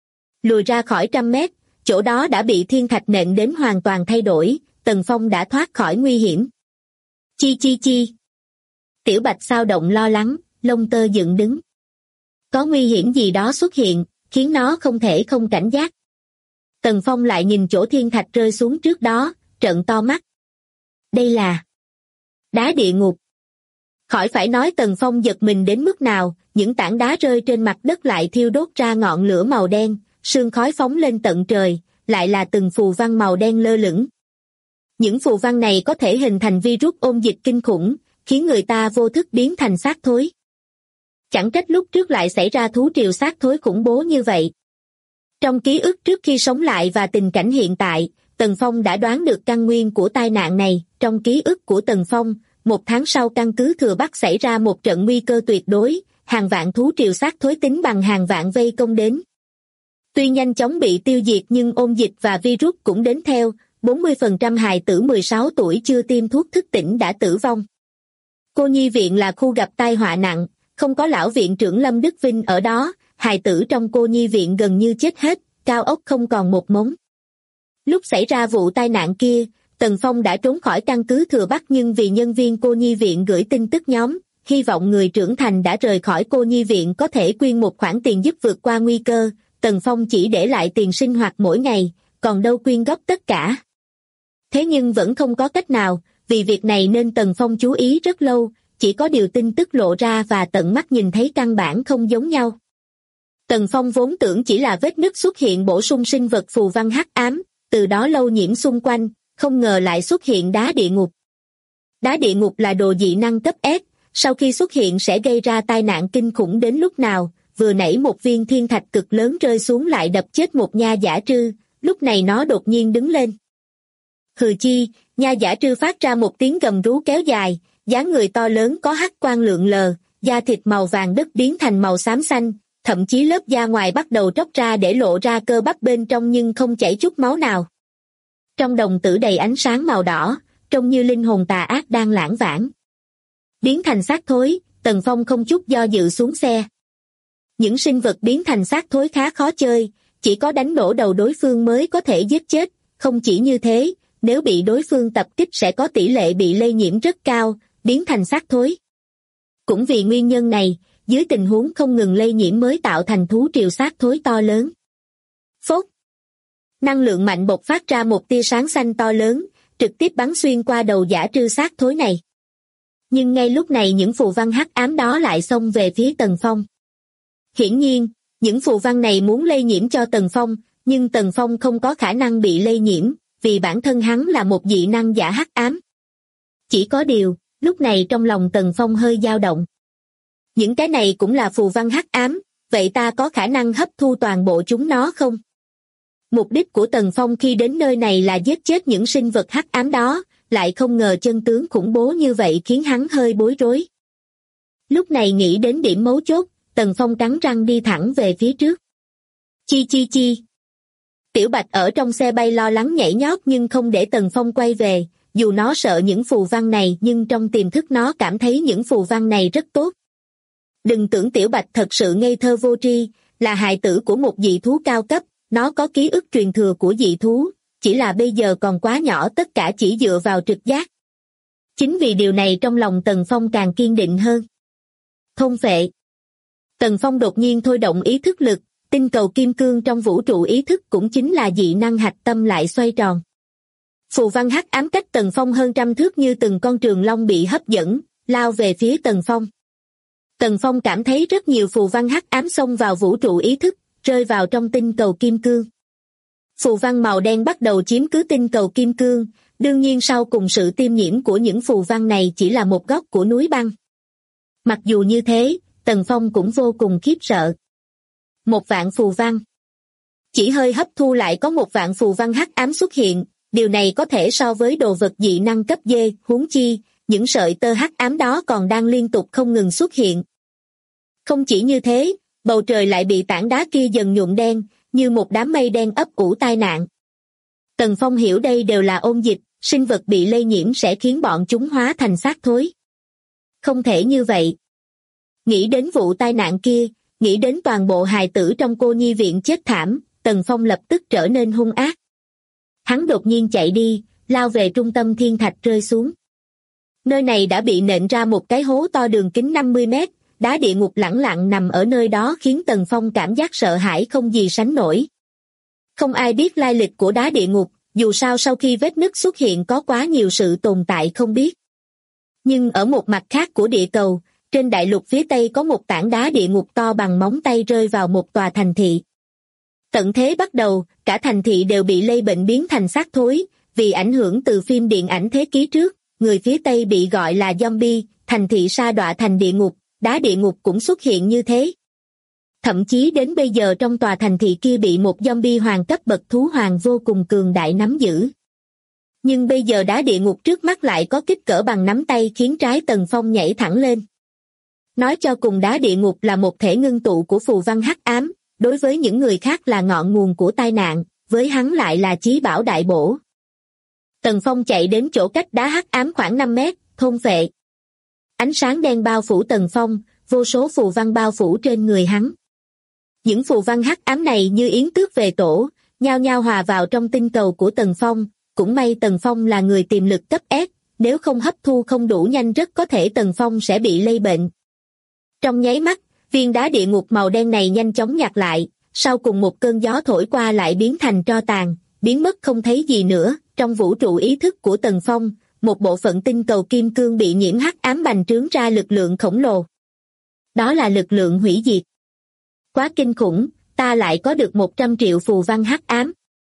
[SPEAKER 2] Lùi ra khỏi 100 mét, chỗ đó đã bị thiên thạch nện đến hoàn toàn thay đổi, Tần Phong đã thoát khỏi nguy hiểm. Chi chi chi. Tiểu Bạch xao động lo lắng, lông tơ dựng đứng. Có nguy hiểm gì đó xuất hiện, khiến nó không thể không cảnh giác. Tần Phong lại nhìn chỗ thiên thạch rơi xuống trước đó, trợn to mắt. Đây là đá địa ngục. Khỏi phải nói Tần Phong giật mình đến mức nào, những tảng đá rơi trên mặt đất lại thiêu đốt ra ngọn lửa màu đen, sương khói phóng lên tận trời, lại là từng phù văn màu đen lơ lửng. Những phù văn này có thể hình thành virus ôn dịch kinh khủng, khiến người ta vô thức biến thành xác thối. Chẳng trách lúc trước lại xảy ra thú triều xác thối khủng bố như vậy. Trong ký ức trước khi sống lại và tình cảnh hiện tại, Tần Phong đã đoán được căn nguyên của tai nạn này. Trong ký ức của Tần Phong, 1 tháng sau căn cứ Thừa Bắc xảy ra một trận nguy cơ tuyệt đối, hàng vạn thú triều xác thối tính bằng hàng vạn vây công đến. Tuy nhanh chóng bị tiêu diệt nhưng ôn dịch và virus cũng đến theo, 40% hài tử 16 tuổi chưa tiêm thuốc thức tỉnh đã tử vong. Cô nhi viện là khu gặp tai họa nặng, không có lão viện trưởng Lâm Đức Vinh ở đó, hài tử trong cô nhi viện gần như chết hết, cao ốc không còn một mống. Lúc xảy ra vụ tai nạn kia, Tần Phong đã trốn khỏi căn cứ Thừa Bắc nhưng vì nhân viên cô nhi viện gửi tin tức nhóm, hy vọng người trưởng thành đã rời khỏi cô nhi viện có thể quyên một khoản tiền giúp vượt qua nguy cơ, Tần Phong chỉ để lại tiền sinh hoạt mỗi ngày, còn đâu quyên góp tất cả. Thế nhưng vẫn không có cách nào, vì việc này nên Tần Phong chú ý rất lâu, chỉ có điều tin tức lộ ra và tận mắt nhìn thấy căn bản không giống nhau. Tần Phong vốn tưởng chỉ là vết nứt xuất hiện bổ sung sinh vật phù văn hắc ám, từ đó lâu nhiễm xung quanh, không ngờ lại xuất hiện đá địa ngục. Đá địa ngục là đồ dị năng cấp S, sau khi xuất hiện sẽ gây ra tai nạn kinh khủng đến lúc nào, vừa nãy một viên thiên thạch cực lớn rơi xuống lại đập chết một nha giả trư, lúc này nó đột nhiên đứng lên. Hừ chi, nha giả trư phát ra một tiếng gầm rú kéo dài, dáng người to lớn có hắc quang lượn lờ, da thịt màu vàng đất biến thành màu xám xanh, thậm chí lớp da ngoài bắt đầu tróc ra để lộ ra cơ bắp bên trong nhưng không chảy chút máu nào. Trong đồng tử đầy ánh sáng màu đỏ, trông như linh hồn tà ác đang lãng vãng. Biến thành xác thối, Tần Phong không chút do dự xuống xe. Những sinh vật biến thành xác thối khá khó chơi, chỉ có đánh nổ đầu đối phương mới có thể giết chết, không chỉ như thế, nếu bị đối phương tập kích sẽ có tỷ lệ bị lây nhiễm rất cao, biến thành xác thối. Cũng vì nguyên nhân này, dưới tình huống không ngừng lây nhiễm mới tạo thành thú triều xác thối to lớn. Phốt! Năng lượng mạnh bộc phát ra một tia sáng xanh to lớn, trực tiếp bắn xuyên qua đầu giả trư xác thối này. Nhưng ngay lúc này những phù văn hắc ám đó lại xông về phía Tần Phong. Hiển nhiên, những phù văn này muốn lây nhiễm cho Tần Phong, nhưng Tần Phong không có khả năng bị lây nhiễm, vì bản thân hắn là một dị năng giả hắc ám. Chỉ có điều, lúc này trong lòng Tần Phong hơi dao động. Những cái này cũng là phù văn hắc ám, vậy ta có khả năng hấp thu toàn bộ chúng nó không? Mục đích của Tần Phong khi đến nơi này là giết chết những sinh vật hắc ám đó, lại không ngờ chân tướng khủng bố như vậy khiến hắn hơi bối rối. Lúc này nghĩ đến điểm mấu chốt, Tần Phong cắn răng đi thẳng về phía trước. Chi chi chi. Tiểu Bạch ở trong xe bay lo lắng nhảy nhót nhưng không để Tần Phong quay về, dù nó sợ những phù văn này nhưng trong tiềm thức nó cảm thấy những phù văn này rất tốt. Đừng tưởng Tiểu Bạch thật sự ngây thơ vô tri, là hài tử của một dị thú cao cấp, nó có ký ức truyền thừa của dị thú, chỉ là bây giờ còn quá nhỏ tất cả chỉ dựa vào trực giác. Chính vì điều này trong lòng Tần Phong càng kiên định hơn. Thôn phệ. Tần Phong đột nhiên thôi động ý thức lực, tinh cầu kim cương trong vũ trụ ý thức cũng chính là dị năng hạch tâm lại xoay tròn. Phù văn hắc ám cách Tần Phong hơn 100 thước như từng con trường long bị hấp dẫn, lao về phía Tần Phong. Tần Phong cảm thấy rất nhiều phù văn hắc ám xông vào vũ trụ ý thức, rơi vào trong tinh cầu kim cương. Phù văn màu đen bắt đầu chiếm cứ tinh cầu kim cương, đương nhiên sau cùng sự tiêm nhiễm của những phù văn này chỉ là một góc của núi băng. Mặc dù như thế, Tần Phong cũng vô cùng khiếp sợ. 1 vạn phù văn. Chỉ hơi hấp thu lại có 1 vạn phù văn hắc ám xuất hiện, điều này có thể so với đồ vật dị năng cấp D, huống chi, những sợi tơ hắc ám đó còn đang liên tục không ngừng xuất hiện. Không chỉ như thế, bầu trời lại bị tảng đá kia dần nhuộm đen, như một đám mây đen ấp ủ tai nạn. Tần Phong hiểu đây đều là ôn dịch, sinh vật bị lây nhiễm sẽ khiến bọn chúng hóa thành xác thối. Không thể như vậy. Nghĩ đến vụ tai nạn kia, nghĩ đến toàn bộ hài tử trong cô nhi viện chết thảm, Tần Phong lập tức trở nên hung ác. Hắn đột nhiên chạy đi, lao về trung tâm thiên thạch rơi xuống. Nơi này đã bị nện ra một cái hố to đường kính 50 mét, đá địa ngục lẳng lặng nằm ở nơi đó khiến Tần Phong cảm giác sợ hãi không gì sánh nổi. Không ai biết lai lịch của đá địa ngục, dù sao sau khi vết nứt xuất hiện có quá nhiều sự tồn tại không biết. Nhưng ở một mặt khác của địa cầu, trên đại lục phía Tây có một tảng đá địa ngục to bằng móng tay rơi vào một tòa thành thị. Tận thế bắt đầu, cả thành thị đều bị lây bệnh biến thành xác thối, vì ảnh hưởng từ phim điện ảnh thế kỷ trước, người phía Tây bị gọi là zombie, thành thị sa đọa thành địa ngục, đá địa ngục cũng xuất hiện như thế. Thậm chí đến bây giờ trong tòa thành thị kia bị một zombie hoàng cấp bậc thú hoàng vô cùng cường đại nắm giữ. Nhưng bây giờ đá địa ngục trước mắt lại có kích cỡ bằng nắm tay khiến trái Tần Phong nhảy thẳng lên. Nói cho cùng đá địa ngục là một thể ngưng tụ của phù văn hắc ám, đối với những người khác là ngọn nguồn của tai nạn, với hắn lại là chí bảo đại bổ. Tần Phong chạy đến chỗ cách đá hắc ám khoảng 5 mét, thôn phệ. Ánh sáng đen bao phủ Tần Phong, vô số phù văn bao phủ trên người hắn. Những phù văn hắc ám này như yến tước về tổ, nhao nhao hòa vào trong tinh cầu của Tần Phong, cũng may Tần Phong là người tiềm lực cấp S, nếu không hấp thu không đủ nhanh rất có thể Tần Phong sẽ bị lây bệnh. Trong nháy mắt, viên đá địa ngục màu đen này nhanh chóng nhạt lại, sau cùng một cơn gió thổi qua lại biến thành tro tàn, biến mất không thấy gì nữa. Trong vũ trụ ý thức của Tần Phong, một bộ phận tinh cầu kim cương bị nhiễm hắc ám bành trướng ra lực lượng khổng lồ. Đó là lực lượng hủy diệt. Quá kinh khủng, ta lại có được 100 triệu phù văn hắc ám.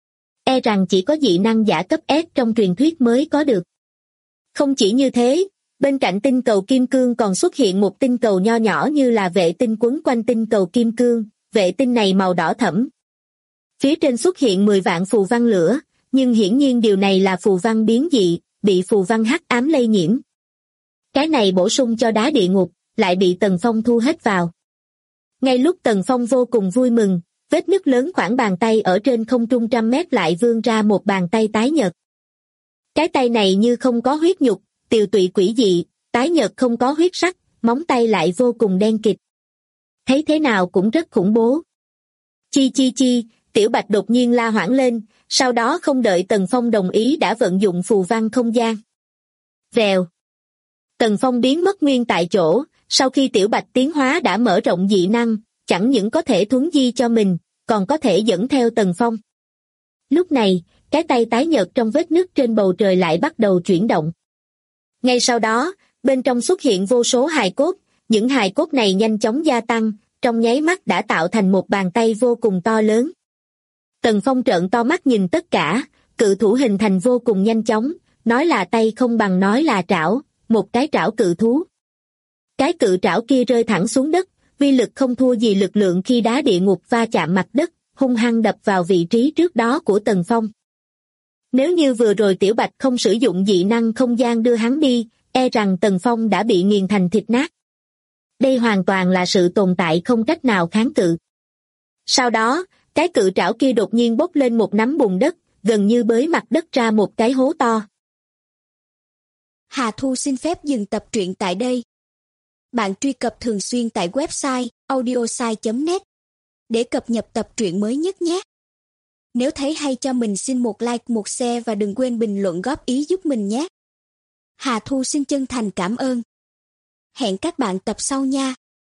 [SPEAKER 2] E rằng chỉ có dị năng giả cấp S trong truyền thuyết mới có được. Không chỉ như thế, bên cạnh tinh cầu kim cương còn xuất hiện một tinh cầu nho nhỏ như là vệ tinh quấn quanh tinh cầu kim cương, vệ tinh này màu đỏ thẫm. Phía trên xuất hiện 10 vạn phù văn lửa, nhưng hiển nhiên điều này là phù văn biến dị, bị phù văn hắc ám lây nhiễm. Cái này bổ sung cho đá địa ngục, lại bị Tần Phong thu hết vào. Ngay lúc Tần Phong vô cùng vui mừng, vết nứt lớn khoảng bàn tay ở trên không trung 100 mét lại vươn ra một bàn tay tái nhợt. Cái tay này như không có huyết nhục, tiều tụy quỷ dị, tái nhợt không có huyết sắc, móng tay lại vô cùng đen kịt. Thấy thế nào cũng rất khủng bố. Chi chi chi, Tiểu Bạch đột nhiên la hoảng lên, sau đó không đợi Tần Phong đồng ý đã vận dụng phù văn không gian. Vèo. Tần Phong biến mất nguyên tại chỗ, sau khi Tiểu Bạch tiến hóa đã mở rộng dị năng, chẳng những có thể thuấn di cho mình, còn có thể dẫn theo Tần Phong. Lúc này, cái tay tái nhợt trong vết nứt trên bầu trời lại bắt đầu chuyển động. Ngay sau đó, bên trong xuất hiện vô số hài cốt, những hài cốt này nhanh chóng gia tăng, trong nháy mắt đã tạo thành một bàn tay vô cùng to lớn. Tần Phong trợn to mắt nhìn tất cả, cự thủ hình thành vô cùng nhanh chóng, nói là tay không bằng nói là trảo, một cái trảo cự thú. Cái cự trảo kia rơi thẳng xuống đất, vi lực không thua gì lực lượng khi đá địa ngục va chạm mặt đất, hung hăng đập vào vị trí trước đó của Tần Phong. Nếu như vừa rồi Tiểu Bạch không sử dụng dị năng không gian đưa hắn đi, e rằng Tần Phong đã bị nghiền thành thịt nát. Đây hoàn toàn là sự tồn tại không cách nào kháng cự. Sau đó, cái cự trảo kia đột nhiên bốc lên một nắm bùn đất, gần như bới mặt đất ra một cái hố to.
[SPEAKER 3] Hà Thu xin phép dừng tập truyện tại đây. Bạn truy cập thường xuyên tại website audiosai.net để cập nhật tập truyện mới nhất nhé. Nếu thấy hay cho mình xin một like, một share và đừng quên bình luận góp ý giúp mình nhé. Hà Thu xin chân thành cảm ơn. Hẹn các bạn tập sau nha.